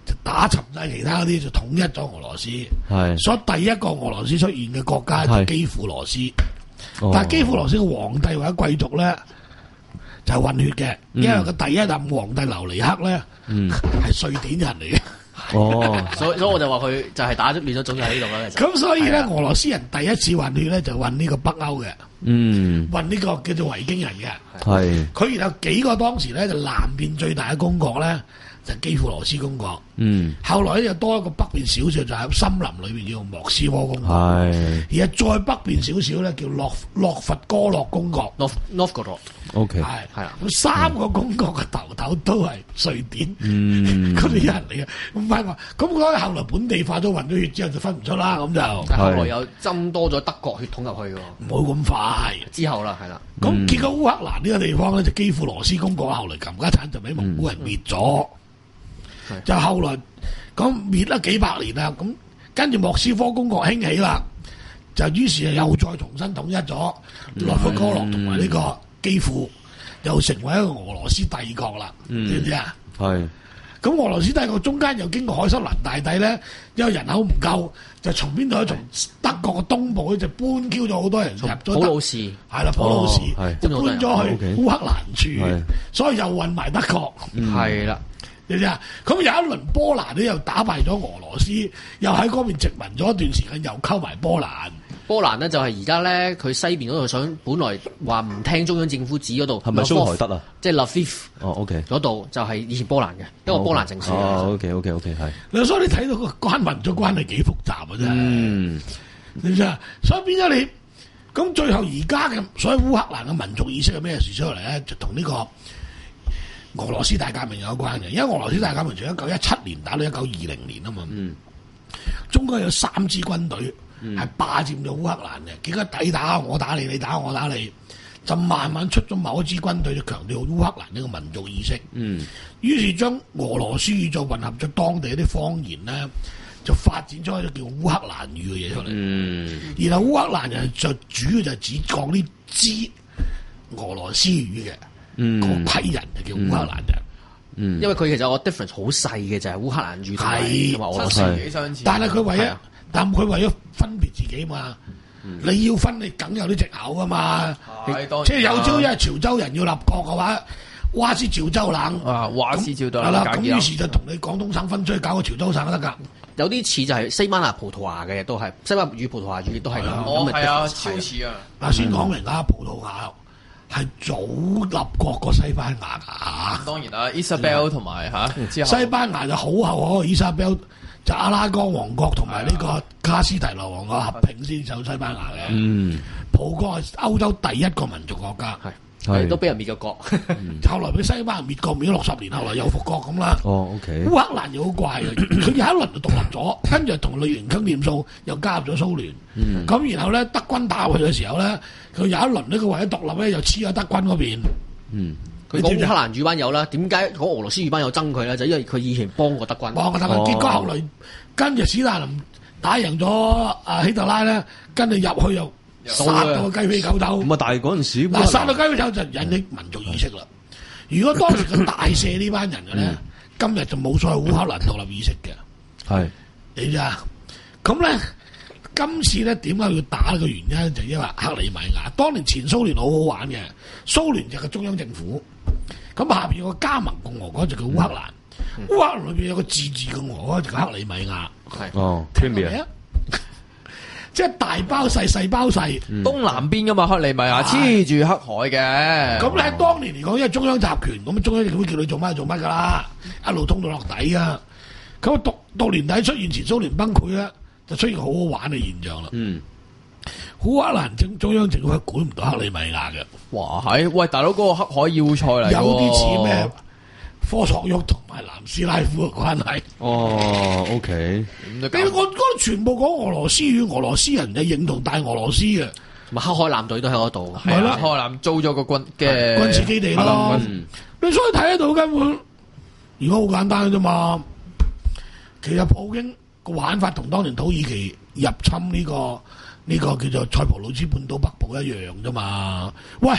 就打沉晒其他嗰啲，就統一咗俄羅斯。 係， 所以第一個俄羅斯出現嘅國家就基輔羅斯。但係基輔羅斯嘅皇帝或者貴族咧就係混血嘅，因為個第一任皇帝留尼克咧係瑞典人嚟嘅。 哦，所以所以我就話佢就係打咗變咗種喺呢度啦。 咁所以咧，俄羅斯人第一次混血咧就混呢個北歐嘅， 嗯， 混呢個叫做維京人嘅。 係佢然後幾個當時咧就南邊最大嘅公國咧就基輔羅斯公國。 嗯， 後來咧就多一個北邊少少就喺森林裏邊叫莫斯科公國。 係， 而家再北邊少少咧叫洛洛伐哥洛公國。 諾諾弗羅 OK 係係啊，咁三個公國嘅頭頭都係瑞典， 嗯， 嗰啲人嚟嘅。咁翻話，咁嗰後來本地化咗混咗血之後就分唔出啦，咁就。 但係後來又斟多咗德國血統入去喎。 唔好咁快。 之後啦，係啦。 咁結果烏克蘭呢個地方咧就基輔羅斯公國後來冚家產就俾蒙古人滅咗。就後來咁滅咗幾百年啦，咁跟住莫斯科公國興起啦，就於是又再重新統一咗洛夫哥洛同埋呢個基輔，又成為一個俄羅斯帝國啦，知唔知啊？ 係。 咁俄羅斯帝國中間又經過凱瑟琳大帝咧，因為人口唔夠，就從邊度咧？從德國嘅東部咧就搬 Q 咗好多人入咗普魯士， 係啦，普魯士就搬咗去烏克蘭住，所以又混埋德國， 係啦。 你知啊？咁有一輪波蘭咧又打敗咗俄羅斯，又喺嗰邊殖民咗一段時間，又溝埋波蘭。 波蘭呢就係而家咧，佢西邊嗰度想，本來話唔聽中央政府指嗰度， 係咪蘇台德啊？ 即係 Lviv 哦 OK 嗰度就係以前波蘭嘅一個波蘭城市。 哦 OK OK OK 係。 所以你睇到個關民族關係幾複雜啊！真係， 嗯， 你知啊？所以變咗你咁最後而家嘅所謂烏克蘭嘅民族意識係咩事出嚟咧？就同呢個俄羅斯大革命有關嘅，因為俄羅斯大革命從一九一七年打到一九二零年啊嘛， 嗯， 中國有三支軍隊係霸佔咗烏克蘭嘅，幾個抵打我打你，你打我打你，就慢慢出咗某一支軍隊就強調烏克蘭呢個民族意識， 嗯， 於是將俄羅斯語就混合咗當地一啲方言咧，就發展出一個叫烏克蘭語嘅嘢出嚟，嗯，然後烏克蘭人就主要就只講呢支俄羅斯語嘅。嗯，嗰批人就叫烏克蘭人， 嗯，因為佢其實個 difference 好細嘅，就係烏克蘭語同埋俄羅斯語相似， 但係佢為咗，但佢為咗分別自己嘛，你要分你梗有啲藉口噶嘛，即係有朝一日潮州人要立國嘅話，話是潮州冷啊，話是潮州冷， 係啦，咁於是就同你廣東省分出去搞個潮州省都得㗎。 有啲似就係西班牙葡萄牙嘅，都係西班牙語葡萄牙語都係咁， 哦係啊，超似啊！ 嗱，先講明啦，葡萄牙係早立國過西班牙㗎。 當然啦 ，Isabel 同埋嚇之後， 西班牙就好後可 Isabel 就阿拉岡王國同埋呢個卡斯提羅王國合併先走西班牙嘅。嗯，葡國係歐洲第一個民族國家， 係都俾人滅咗國。 後來俾西班牙滅國滅咗六十年，後來又復國咁啦。 哦 ，OK。 烏克蘭又好怪嘅，佢有一輪就獨立咗，跟住同李元庚掂數，又加入咗蘇聯。咁、嗯、然後咧，德軍打佢嘅時候咧，佢有一輪呢，佢為咗獨立咧，又黐咗德軍嗰邊。嗯， 佢講烏克蘭語班友啦，點解講俄羅斯語班友憎佢咧？就因為佢以前幫過德軍。 幫過德軍，哦、結果後來跟住史達林打贏咗阿希特拉咧，跟住入去又殺到雞飛狗走。 咁啊，但係嗰陣時嗱殺到雞飛狗走就引起民族意識啦。如果當時佢大赦呢班人嘅咧，嗯、今日就冇所謂烏克蘭獨立意識嘅。係你知啊？咁咧。今次咧點解要打嘅原因就因為克里米亞，當年前蘇聯好好玩嘅，蘇聯就係中央政府，咁下邊有個加盟共和國就叫烏克蘭，嗯、烏克蘭裏邊有個自治共和國就叫克里米亞，係哦， 聽明未啊？即係大包細細包細， 嗯、東南邊噶嘛，克里米亞黐住黑海嘅。 咁你喺當年嚟講，因為中央集權，咁中央政府叫你做乜就做乜噶啦，一路通到落底噶。咁到到年底出現前蘇聯崩潰咧。就出現好好玩嘅現象啦。嗯，烏克蘭政中央政府係管唔到克里米亞嘅。 哇，係喂，大佬嗰個黑海要塞嚟， 有啲似咩？科索沃同埋南斯拉夫嘅關係。 哦 ，OK。 你我嗰度全部講俄羅斯語，俄羅斯人就認同大俄羅斯嘅。 咪黑海艦隊都喺嗰度。 係啦，黑海艦租咗個軍嘅軍事基地咯。你所以睇得到根本，如果好簡單嘅啫嘛。其實普京個玩法同當年土耳其入侵呢、這個呢、這個叫做塞浦路斯半島北部一樣啫嘛。喂，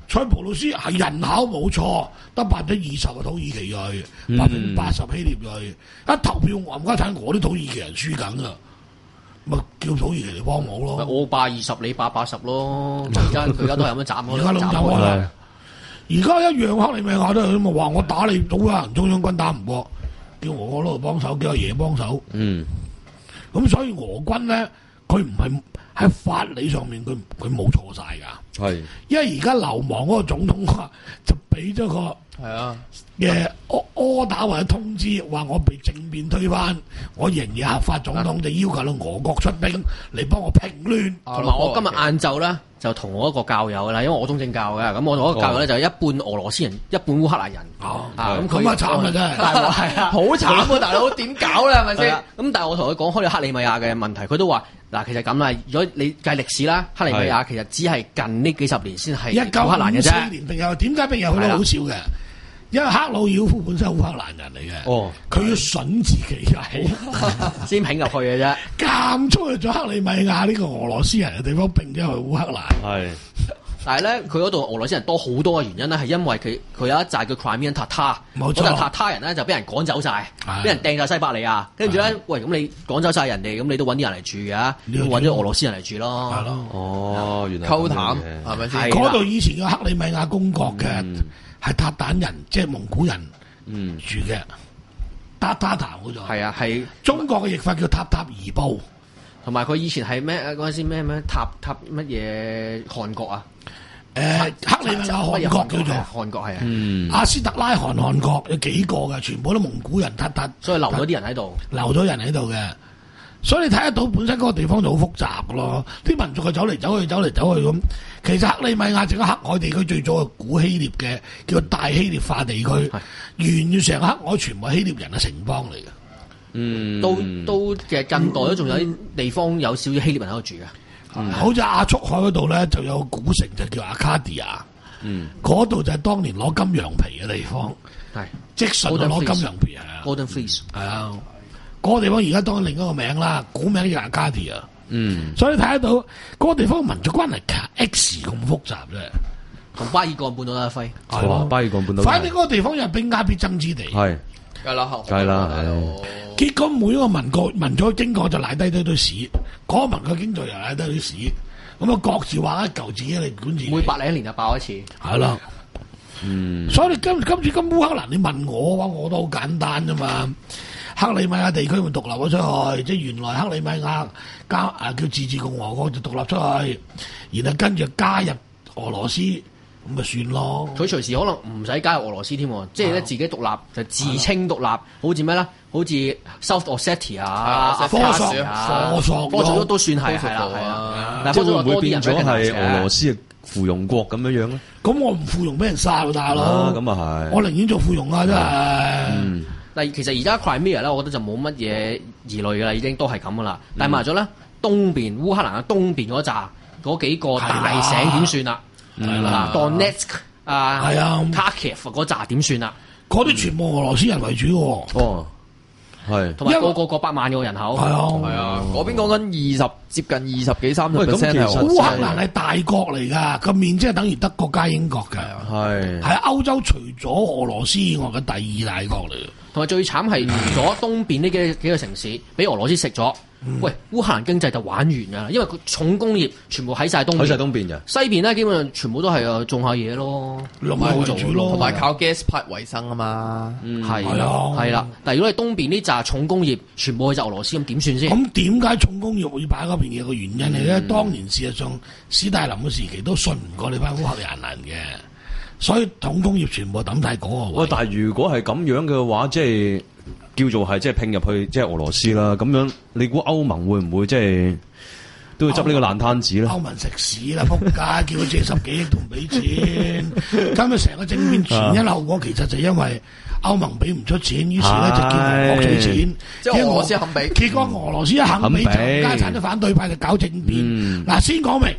塞浦路斯係人口冇錯，得百分之二十嘅土耳其裔，百分之八十希臘裔。一投票我唔該睇我啲土耳其人輸緊啊，咪叫土耳其嚟幫我咯。 我霸二十，你霸八十咯。而家佢而家都係咁樣斬而家都斬啦。而家一樣克里米亞都係咁啊！話我打你烏克蘭中央軍打唔過，叫俄國佬度幫手，叫阿爺幫手。嗯。咁所以俄軍咧，佢唔係喺法理上面，佢佢冇錯晒㗎。係。因為而家流亡嗰個總統啊，就俾咗個係啊嘅柯柯打或者通知，話我被政變推翻，我仍然合法總統，就要求到俄國出兵嚟幫我平亂。 同埋我今日晏晝咧，就同我一個教友啦，因為我東正教嘅，咁我同一個教友咧就一半俄羅斯人，一半烏克蘭人。哦，咁佢啊慘啊真係，大鑊係啊，好慘啊大佬，點搞咧係咪先？咁但係我同佢講開咗克里米亞嘅問題，佢都話嗱，其實咁啦，如果你計歷史啦，克里米亞其實只係近呢幾十年先係烏克蘭嘅啫。一九五四年並有點解並有佢都好少嘅？因為克魯曉夫本身係烏克蘭人嚟嘅，哦，佢要筍自己嘅， 先拼入去嘅啫。 監出去咗克里米亞呢個俄羅斯人嘅地方，並咗去烏克蘭。係， 但係咧，佢嗰度俄羅斯人多好多嘅原因咧，係因為佢佢有一紮叫 Crimean Tatar，嗰紮塔塔人咧就俾人趕走晒，俾人掟晒西伯利亞，跟住咧，喂，咁你趕走晒人哋，咁你都揾啲人嚟住嘅，揾咗俄羅斯人嚟住咯。係咯， 哦，原來溝淡係咪先？ 嗰度以前嘅克里米亞公國嘅。係塔坦人，即係蒙古人住嘅，塔塔塔嗰度。 係啊，係中國嘅譯法叫塔塔爾布， 同埋佢以前係咩嗰陣時咩咩塔塔乜嘢汗國啊？ 誒，克里米亞汗國叫做汗國係啊， 阿斯特拉汗汗國有幾個嘅，全部都蒙古人塔塔， 所以留咗啲人喺度， 留咗人喺度嘅。所以你睇得到本身嗰個地方就好複雜咯，啲民族係走嚟走去走嚟走去咁。其實克里米亞整個黑海地區最早係古希臘嘅，叫做大希臘化地區，沿住成個黑海全部係希臘人嘅城邦嚟嘅。 嗯，都都其實近代都仲有啲地方有少少希臘人喺度住嘅。 嗯、好似亞速海嗰度咧，就有個古城就叫阿卡迪亞。嗯，嗰度就係當年攞金羊皮嘅地方。係，即係攞金羊皮係啊。 Golden Fleece 係啊。嗰個地方而家當然另一個名啦，古名叫阿卡迪亞。嗯，所以你睇得到嗰、那個地方嘅民族關係 X 咁複雜啫， 同巴爾幹半島一揮。 係喎，巴爾幹半島。 反正嗰個地方又係兵家必爭之地。係， 梗係啦， 梗係啦，係。 結果每一個民國民族經過就賴低堆堆屎，嗰、那個民國經過又賴低堆屎，咁啊各自話一嚿自己嚟管治。 每百零一年就爆一次。 係啦。嗯。所以你今今次今烏克蘭你問我嘅話，我都好簡單啫嘛。克里米亞地區會獨立咗出去，即係原來克里米亞加啊叫自治共和國就獨立出去，然後跟住加入俄羅斯，咁咪算咯。 佢隨時可能唔使加入俄羅斯添，即係咧自己獨立就自稱獨立，好似咩咧？好似 South Ossetia 啊、 科索啊、科索科索都都算係係啦係啊。但係會唔會變咗係俄羅斯嘅附庸國咁樣樣咧？ 咁我唔附庸俾人殺喎，大佬。 咁啊係。 我寧願做附庸啊，真係。 但係其實而家 Crimea 咧，我覺得就冇乜嘢疑慮㗎啦，已經都係咁㗎啦。但係埋咗咧東邊烏克蘭嘅東邊嗰扎嗰幾個大省點算啦？係啦 Donetsk 啊，係啊 Kharkiv 嗰扎點算啦？ 嗰啲全部俄羅斯人為主喎。哦， 係。同埋個個過百萬個人口。係啊， 係啊。嗰邊講緊二十接近二十幾三十 percent 係烏克蘭係大國嚟㗎，個面積係等於德國加英國㗎。係。係歐洲除咗俄羅斯以外嘅第二大國嚟。 同埋最慘係咗東邊呢幾幾個城市俾俄羅斯食咗，嗯、喂烏克蘭經濟就玩完㗎啦，因為佢重工業全部喺晒東邊， 喺晒東邊嘅西邊咧基本上全部都係啊種下嘢咯， 落埋做咯， 同埋靠 gas pipe 為生啊嘛， 係啦係啦，但係如果你東邊呢紮重工業全部去晒俄羅斯咁點算先？ 咁點解重工業會擺喺嗰邊嘅個原因嚟咧？嗯、當年事實上史大林嘅時期都信唔過你班烏克蘭人嘅。所以重工業全部抌晒嗰個位。 喂，但係如果係咁樣嘅話，即係叫做係即係拼入去即係俄羅斯啦。咁樣你估歐盟會唔會即係都要執呢個爛攤子咧？ 歐盟食屎啦，仆街！叫佢借十幾億都唔俾錢，咁啊成個政變前因後果其實就因為歐盟俾唔出錢，於是咧就叫俄國取錢， 即係俄羅斯肯俾。 結果俄羅斯一肯俾，就家產啲反對派就搞政變。嗱、嗯，先講明。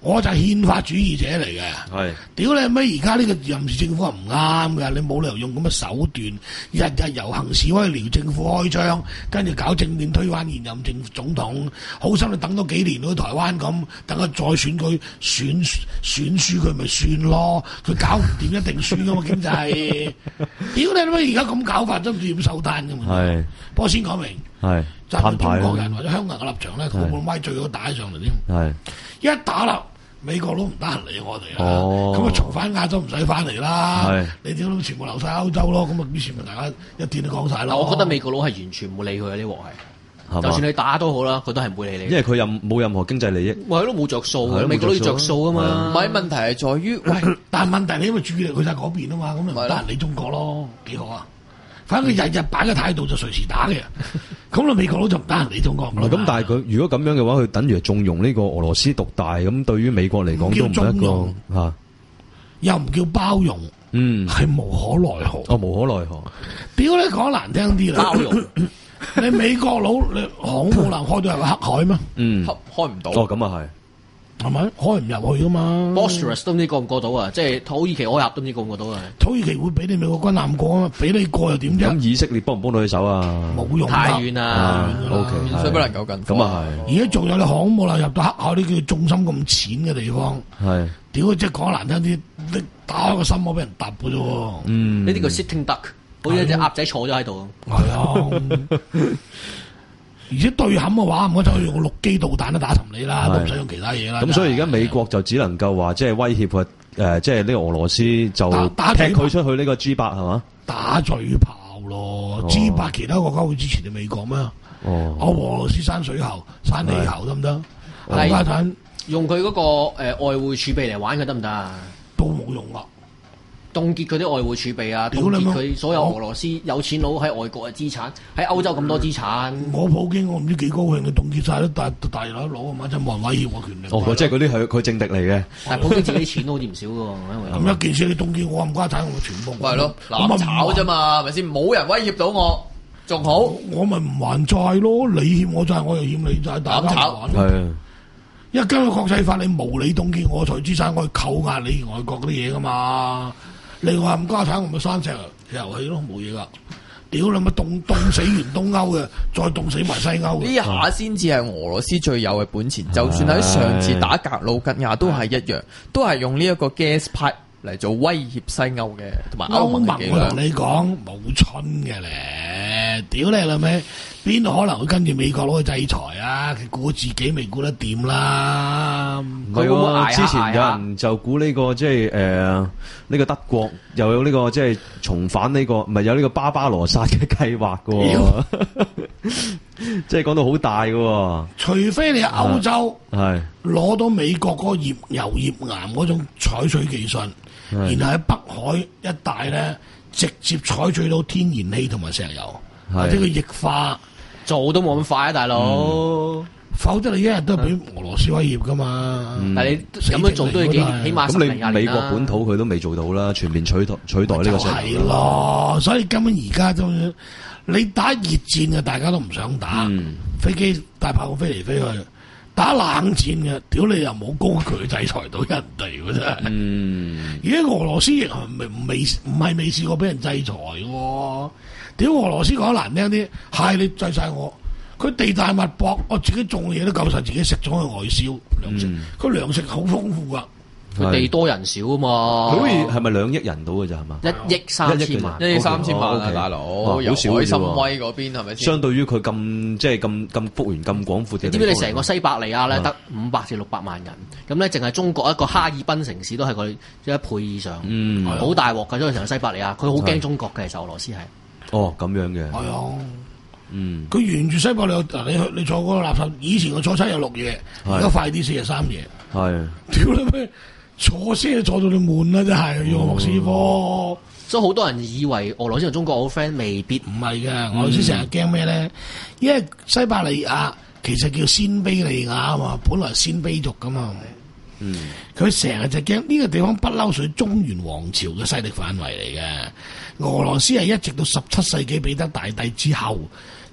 我就係憲法主義者嚟嘅。 係， 屌你咩？而家呢個臨時政府係唔啱㗎，你冇理由用咁嘅手段，日日遊行示威撩政府開槍，跟住搞政變推翻現任政府總統，好心你等多幾年好似台灣咁，等佢再選舉選選輸佢咪算咯，佢搞唔掂一定輸㗎嘛經濟。屌你咩？而家咁搞法真唔知點收單㗎嘛。 係， 不過先講明。 係。 就係中國人或者香港人嘅立場咧，佢冇咪最好打上嚟添。 係。 一打啦。美國佬唔得閒理我哋啦， 哦， 咁啊重翻亞洲唔使翻嚟啦， 係你點都全部留晒歐洲咯，咁啊於是咪大家一點都講晒啦。 我覺得美國佬係完全冇理佢啊！呢鑊係，就算你打都好啦，佢都係唔會理你。 因為佢任冇任何經濟利益， 喂都冇着數嘅，美國佬要着數啊嘛。 唔係問題係在於，喂， 但係問題你因為注意力去晒嗰邊啊嘛，咁咪唔得閒理中國咯，幾好啊！反正佢日日擺嘅態度就隨時打嘅，咁你美國佬就唔得閒理中國。 咁但係佢如果咁樣嘅話，佢等於係縱容呢個俄羅斯獨大，咁對於美國嚟講都唔係一個嚇， 又唔叫包容， 嗯， 係無可奈何。 哦，無可奈何。 屌你講難聽啲啦，包容。你美國佬你航空母艦開到入黑海咩？ 嗯， 開開唔到。 哦，咁啊係。 係咪開唔入去噶嘛 ？Bosphorus 都唔知過唔過到啊！即係土耳其海峽都唔知過唔過到啊！ 土耳其會俾你美國軍艦過啊嘛？俾你過又點啫？ 咁以色列幫唔幫到佢手啊？ 冇用， 太遠啦。 O K， 水不能夠近。 咁啊係。 而家仲有你航空母艦入到黑海呢叫重心咁淺嘅地方。 係。屌， 即係講難聽啲，你打開個心口俾人揼嘅啫。 嗯。呢啲叫 sitting duck，好似隻鴨仔坐咗喺度。 係啊。而且對冚嘅話，唔好走去用陸基導彈都打沉你啦，都唔使用其他嘢啦。 咁所以而家美國就只能夠話，即係威脅佢誒，即係呢個俄羅斯就踢佢出去呢個 G 八係嘛？ 打嘴炮咯 ，G 八其他國家會支持你美國咩？哦，我俄羅斯山水喉、山氣喉得唔得？冚家產用佢嗰個誒外匯儲備嚟玩佢得唔得啊？ 都冇用啊！ 凍結佢啲外匯儲備啊，凍結佢所有俄羅斯有錢佬喺外國嘅資產，喺歐洲咁多資產。 我普京我唔知幾高興，佢凍結晒都大大佬攞啊嘛，真冇人威脅我權力。 哦，即係嗰啲係佢政敵嚟嘅。 但係普京自己錢都好似唔少嘅喎。 咁一件事你凍結我冚家產，我全部。 係咯，攬炒啫嘛，係咪先？冇人威脅到我，仲好。 我咪唔還債咯，你欠我債，我又欠你債，大家還。係。因為根據國際法，你無理凍結我財資產，我去扣押你外國嗰啲嘢噶嘛。另外冚家產我咪山石遊戲咯，冇嘢噶。屌你咪凍凍死完東歐嘅，再凍死埋西歐。 呢下先至係俄羅斯最有嘅本錢。就算喺上次打格魯吉亞都係一樣，都係用呢一個 gas pipe 嚟做威脅西歐嘅，同埋歐盟嘅。 我同你講冇春嘅咧，屌你啦咩？邊度可能會跟住美國佬去制裁啊？佢估自己未估得掂啦。 唔係喎，之前有人就估呢、這個即係誒呢個德國又有呢、這個即係重返呢、這個，唔係有呢個巴巴羅薩嘅計劃嘅，即係講到好大嘅。 除非你喺歐洲係攞到美國嗰個頁油頁岩嗰種採取技術，然後喺北海一帶咧直接採取到天然氣同埋石油，或者佢液化。 做都冇咁快啊，大佬、嗯！ 否則你一日都俾俄羅斯威脅噶嘛。 嗯、但係你咁樣做都要幾年，起碼十零廿年啦。 咁你美國本土佢都未做到啦，全面取代取代呢個石油。 係咯，所以根本而家都你打熱戰嘅，大家都唔想打。嗯、飛機大炮飛嚟飛去，打冷戰嘅，屌你又冇高舉制裁到人哋嘅真係。嗯，而家俄羅斯亦係未未唔係未試過俾人制裁喎。屌俄羅斯講得難聽啲，係你制晒我，佢地大物博，我自己種嘅嘢都夠晒自己食，咗去外銷糧食，佢糧、嗯、食好豐富噶， 佢地多人少啊嘛， 佢好似係咪兩億人到嘅咋係嘛？ 一億三千萬， 一億三千萬啊大佬，好少海參崴嗰邊係咪先？ 相對於佢咁即係咁咁幅員咁廣闊嘅， 你知唔知你成個西伯利亞咧得五百至六百萬人，咁咧淨係中國一個哈爾濱城市都係佢一倍以上，嗯，好大鑊㗎，所以成個西伯利亞，佢好驚中國嘅，其實俄羅斯係。 哦，咁樣嘅， 係啊， 嗯， 佢沿住西伯利亞，你去你坐嗰個垃圾，以前我坐七日六夜，而家快啲四日三夜， 係， 屌你咩？坐車坐到你悶啦，真係要莫斯科， 所以好多人以為俄羅斯同中國好 friend，未必唔係嘅，俄羅斯成日驚咩咧？因為西伯利亞其實叫鮮卑利亞啊嘛，本來係鮮卑族噶嘛，嗯，佢成日就驚呢個地方不嬲屬中原王朝嘅勢力範圍嚟嘅。俄羅斯係一直到十七世紀彼得大帝之後，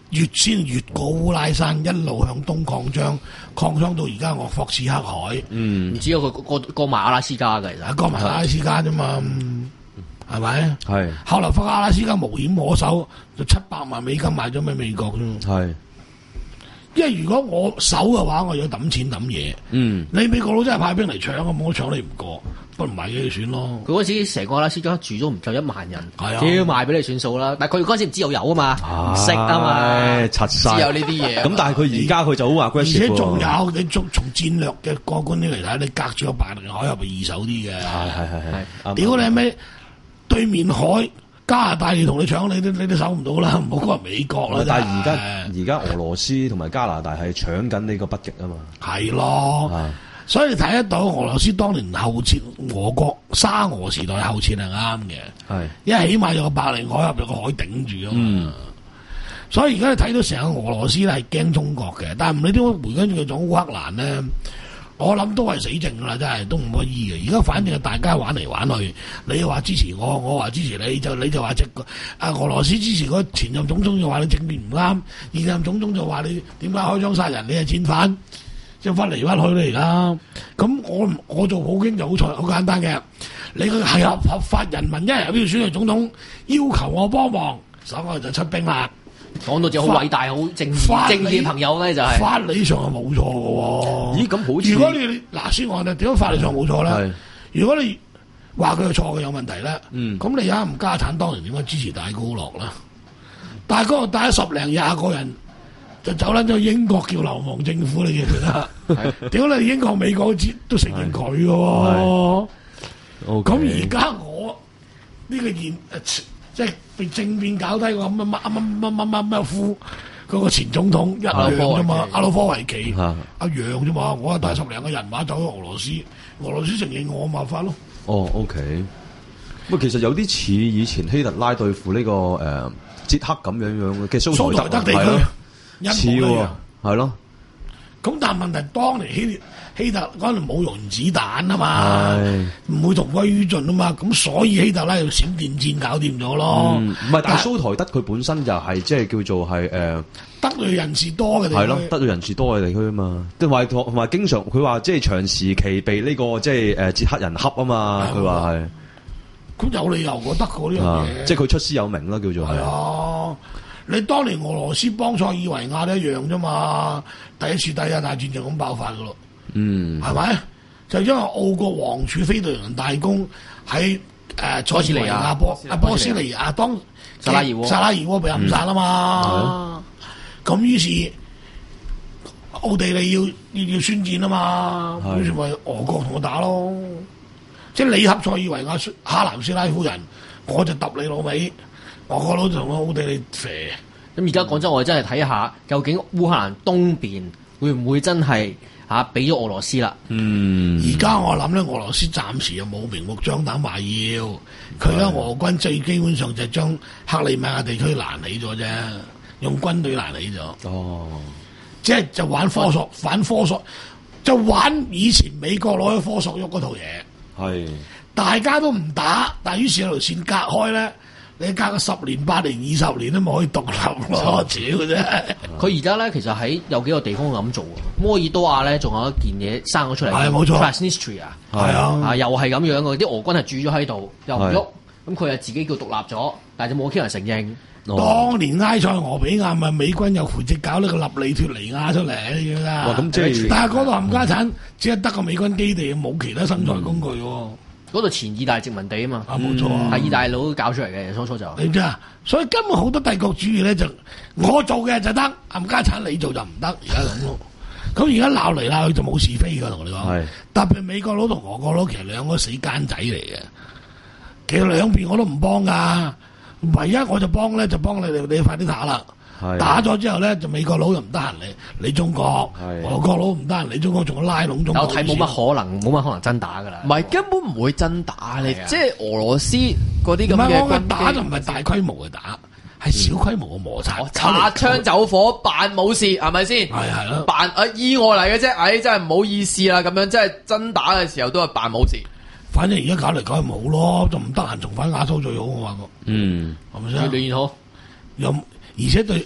越先越過烏拉山，一路向東擴張，擴張到而家鄂霍次克海。 嗯，唔知啊，佢過過埋阿拉斯加嘅，其實過埋阿拉斯加啫嘛，係咪？ 係。 後來發覺阿拉斯加無險可守，就七百萬美金賣咗俾美國啫。 係。 因為如果我守嘅話，我要抌錢抌嘢。嗯，你美國佬真係派兵嚟搶，咁我搶你唔過，不如賣俾你算咯。 佢嗰時成個阿拉斯加住咗唔夠一萬人， 係啊， 要賣俾你算數啦。但係佢嗰時唔知有油啊嘛，唔識啊嘛， 拆晒。 知有呢啲嘢。 咁但係佢而家佢就好話， 而且仲有你從從戰略嘅角度嚟睇，你隔住個白令海入邊易守啲嘅。 係係係係。 屌你咩？對面海。加拿大要同你搶，你都你都守唔到啦，唔好講話美國啦。 但係而家而家俄羅斯同埋加拿大係搶緊呢個北極啊嘛。 係咯，所以你睇得到俄羅斯當年後撤，俄國沙俄時代後撤係啱嘅。係，因為起碼有個白令海入邊個海頂住啊嘛。嗯、所以而家你睇到成個俄羅斯咧係驚中國嘅，但係唔理點解回跟住佢種烏克蘭咧。我諗都係死症啦，真係都唔可以嘅。而家反正係大家玩嚟玩去，你又話支持我，我話支持你，就你就話即啊俄羅斯支持嗰前任總統就話你政變唔啱，現任總統就話你點解開槍殺人，你係戰犯，即係屈嚟屈去嚟啦。咁我我做普京就好彩，好簡單嘅，你個係合合法人民一人有票選嚟總統，要求我幫忙，所以我就出兵啦。 講到就好偉大、好正正義嘅朋友咧，就係法理上係冇錯嘅。 咦，咁好似如果你嗱先我哋點解法理上冇錯咧？如果你話佢係錯嘅有問題咧，咁、嗯、你而家唔家產當然點解支持戴高樂啦？戴高樂帶咗十零廿個人就走撚咗英國叫流亡政府，你記唔記得？屌你英國美國都承認佢嘅。咁而家我呢、這個現即係被正面搞低個乜乜乜乜乜乜乜夫嗰個前總統一樣啫嘛，阿魯科維奇一樣啫嘛，我帶十零個人馬走咗俄羅斯，俄羅斯承認我咪法咯。 哦 ，OK。不過其實有啲似以前希特拉對付呢、這個誒、呃、捷克咁樣樣嘅蘇蘇台德地區，似喎，係咯。 咁但係問題當年希希特嗰陣冇用子彈啊嘛，唔會同歸於盡啊嘛，咁所以希特拉用閃電戰搞掂咗咯。唔係、 嗯，但係蘇台德佢本身就係即係叫做係誒、呃、 得罪人士多嘅地區， 係咯，得罪人士多嘅地區啊嘛。同埋同埋經常佢話即係長時期被呢、這個即係誒捷克人恰啊嘛，佢話係。 咁有理由覺得嗰呢樣嘢， 即係佢出師有名啦，叫做係。 啊，你當年俄羅斯幫塞爾維亞都一樣啫嘛，第一次第一大戰就咁爆發噶咯。嗯，係咪？就因為奧國王儲飛隊人大公喺誒塞爾維亞波啊波斯尼亞當薩拉熱窩薩拉熱窩被暗殺啦嘛。咁、嗯、於是奧地利要要要宣戰啊嘛，於是咪俄國同我打咯。即係你恰塞爾維亞哈南斯拉夫人，我就揼你老味，俄國佬就同我奧地利肥。 咁而家講真，我哋真係睇下究竟烏克蘭東邊會唔會真係嚇俾咗俄羅斯啦？嗯， 而家我諗咧，俄羅斯暫時又冇明目張膽話要，佢咧俄軍最基本上就係將克里米亞地區攔起咗啫，用軍隊攔起咗。哦，即係就玩科索反科索，就玩以前美國攞去科索沃嗰套嘢。係，大家都唔打，但係於是有條線隔開咧。你隔個十年、八年、二十年都冇可以獨立咯，屌嘅啫！ 佢而家咧其實喺有幾個地方咁做，摩爾多瓦咧仲有一件嘢生咗出嚟， 係冇錯 Transnistria 啊，係啊，啊又係咁樣嘅，啲俄軍係住咗喺度，又唔喐，咁佢係自己叫獨立咗，但係就冇其他人承認。 哦、當年埃塞俄比亞咪美軍又扶植搞呢個立利脫尼亞出嚟嘅啦， 咁即係， 但係嗰度冚家產只係得個美軍基地，冇其他生財工具喎。嗯嗰度前意大利殖民地啊嘛， 啊冇錯啊， 係意大利佬搞出嚟嘅，初初就。 你知啊，所以根本好多帝國主義咧就我做嘅就得，冚家產你做就唔得，而家咁咯。咁而家鬧嚟鬧去就冇是非㗎，同你講。特別美國佬同俄國佬其實兩個死奸仔嚟嘅，其實兩邊我都唔幫㗎，唯一我就幫咧就幫你哋，你快啲打啦。打咗之後咧，就美國佬又唔得閒理理中國，俄國佬唔得閒理中國，仲要拉攏中國。 我睇冇乜可能，冇乜可能真打噶啦。 唔係根本唔會真打你，即係俄羅斯嗰啲咁嘅軍打就唔係大規模嘅打，係小規模嘅摩擦， 擦槍走火，扮冇事係咪先？ 係係咯， 扮啊意外嚟嘅啫，唉真係唔好意思啦，咁樣真係真打嘅時候都係扮冇事。 反正而家搞嚟搞去冇咯，就唔得閒重返亞洲最好我話過。嗯，係咪先？ 越嚟越好， 又而且對。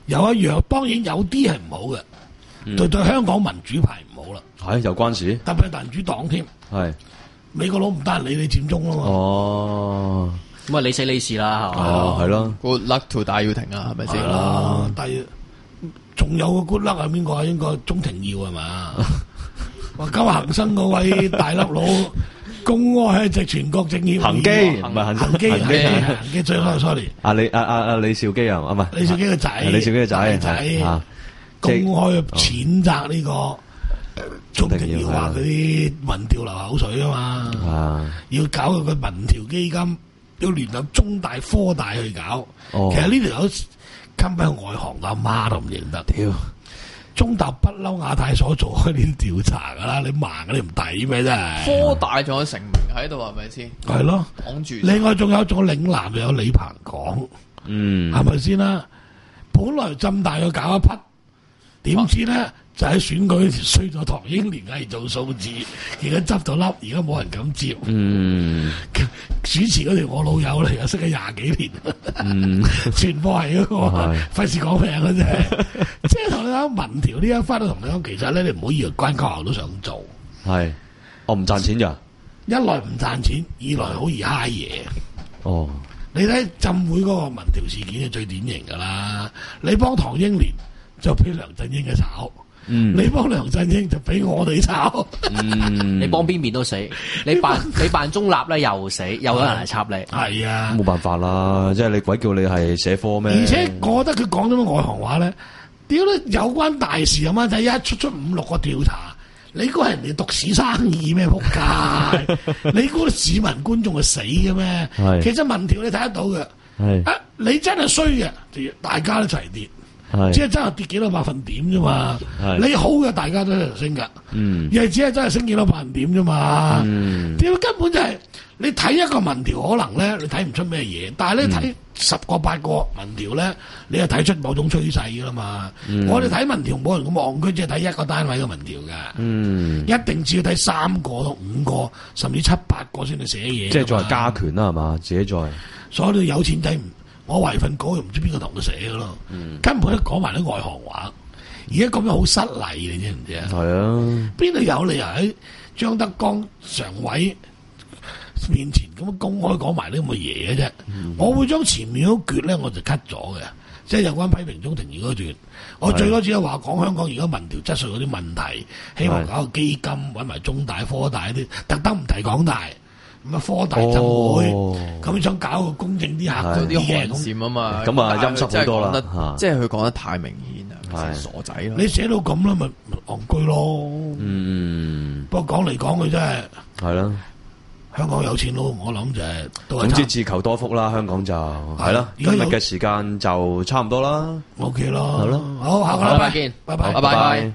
有一樣，當然有啲係唔好嘅， 嗯對對香港民主派唔好啦。 係有關事， 特別係民主黨添。 係美國佬唔得人理你佔中啊嘛。 哦， 咁啊，你死你事啦，係嘛？ 哦，係咯。 Good luck to 戴耀廷啊，係咪先？ 啊，但係仲有個 good luck 係邊個啊？應該鍾庭耀係嘛？話今日恒生嗰位大粒佬公開喺隻全國政協恒基唔係恒恒基恒基係恒基最開 sorry。 阿李阿阿阿李兆基啊，啊唔係李兆基個仔， 李兆基個仔仔啊， 公開譴責呢個鍾庭耀話佢啲民調流口水啊嘛， 啊， 要搞佢個民調基金，要聯合中大、科大去搞。 哦其實呢條友根本外行阿媽都唔認得。 屌， 中大不嬲亞太所做開呢啲調查噶啦，你盲你唔抵咩真係？ 科大仲有成名喺度係咪先？ 係咯， 擋住。 另外仲有仲有嶺南又有李鵬講， 嗯， 係咪先啦？本來浸大要搞一匹，點知咧就喺選舉衰咗唐英年係做數字，而家執咗笠，而家冇人敢接。 嗯， 主持嗰條我老友嚟，又識咗廿幾年， 嗯， 全部係嗰個， 係費事講名啦真係。即係同你講民調呢一番都同你講，其實咧你唔好以為關學校都想做， 係，我唔賺錢咋？ 一來唔賺錢，二來好易揩嘢。 哦， 你睇浸會嗰個民調事件係最典型噶啦，你幫唐英年就俾梁振英嘅炒。 嗯， 你幫梁振英就俾我哋炒， 嗯， 你幫邊邊都死，你扮你扮中立咧又死，又有人嚟插你， 係啊， 冇辦法啦，即係你鬼叫你係社科咩？ 而且我覺得佢講咗乜外行話咧，屌你有關大事咁樣仔一出出五六個調查，你估係人哋讀史生意咩？仆街！你估市民觀眾係死嘅咩？其實民調你睇得到嘅， 係啊，你真係衰嘅，大家都一齊跌。 係只係真係跌幾多百分點啫嘛，你好嘅大家都喺度升噶， 嗯， 而係只係真係升幾多百分點啫嘛， 嗯， 屌根本就係、是、你睇一個民調可能咧，你睇唔出咩嘢，但係咧睇十個八個民調咧，你係睇出某種趨勢噶啦嘛。 嗯、 我哋睇民調冇人咁戇居，只係睇一個單位嘅民調噶， 嗯， 一定只要睇三個到五個，甚至七八個先去寫嘢。 即係再加權啦，係嘛？自己再， 所以有錢仔唔。我為份稿又唔知邊個同佢寫嘅咯，嗯、根本都講埋啲外行話。而家咁樣好失禮，你知唔知啊？ 係啊，邊度有理由喺張德江常委面前咁公開講埋啲咁嘅嘢嘅啫？嗯、我會將前面嗰橛咧，我就 cut 咗嘅，即係有關批評鍾庭耀嗰段。我最多只係話講香港而家民調質素嗰啲問題，希望搞個基金揾埋中大、科大啲，特登唔提港大。咁啊，科大浸會咁、哦、想搞個公正啲客嗰啲寒蟬啊嘛， 咁啊陰濕好多啦， 即係佢講得太明顯啊，傻仔咯。 你寫到咁啦，咪戇居咯。 嗯， 不過講嚟講去真係係啦， 香港有錢佬，我諗就係都係。 總之自求多福啦，香港就係啦。今日嘅時間就差唔多啦 ，OK 咯， 係咯， 好，下個禮拜見，拜拜， 拜拜。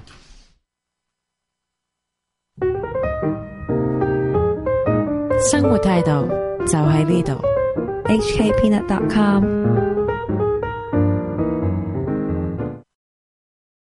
生活態度就喺呢度 ，H K Peanut dot com。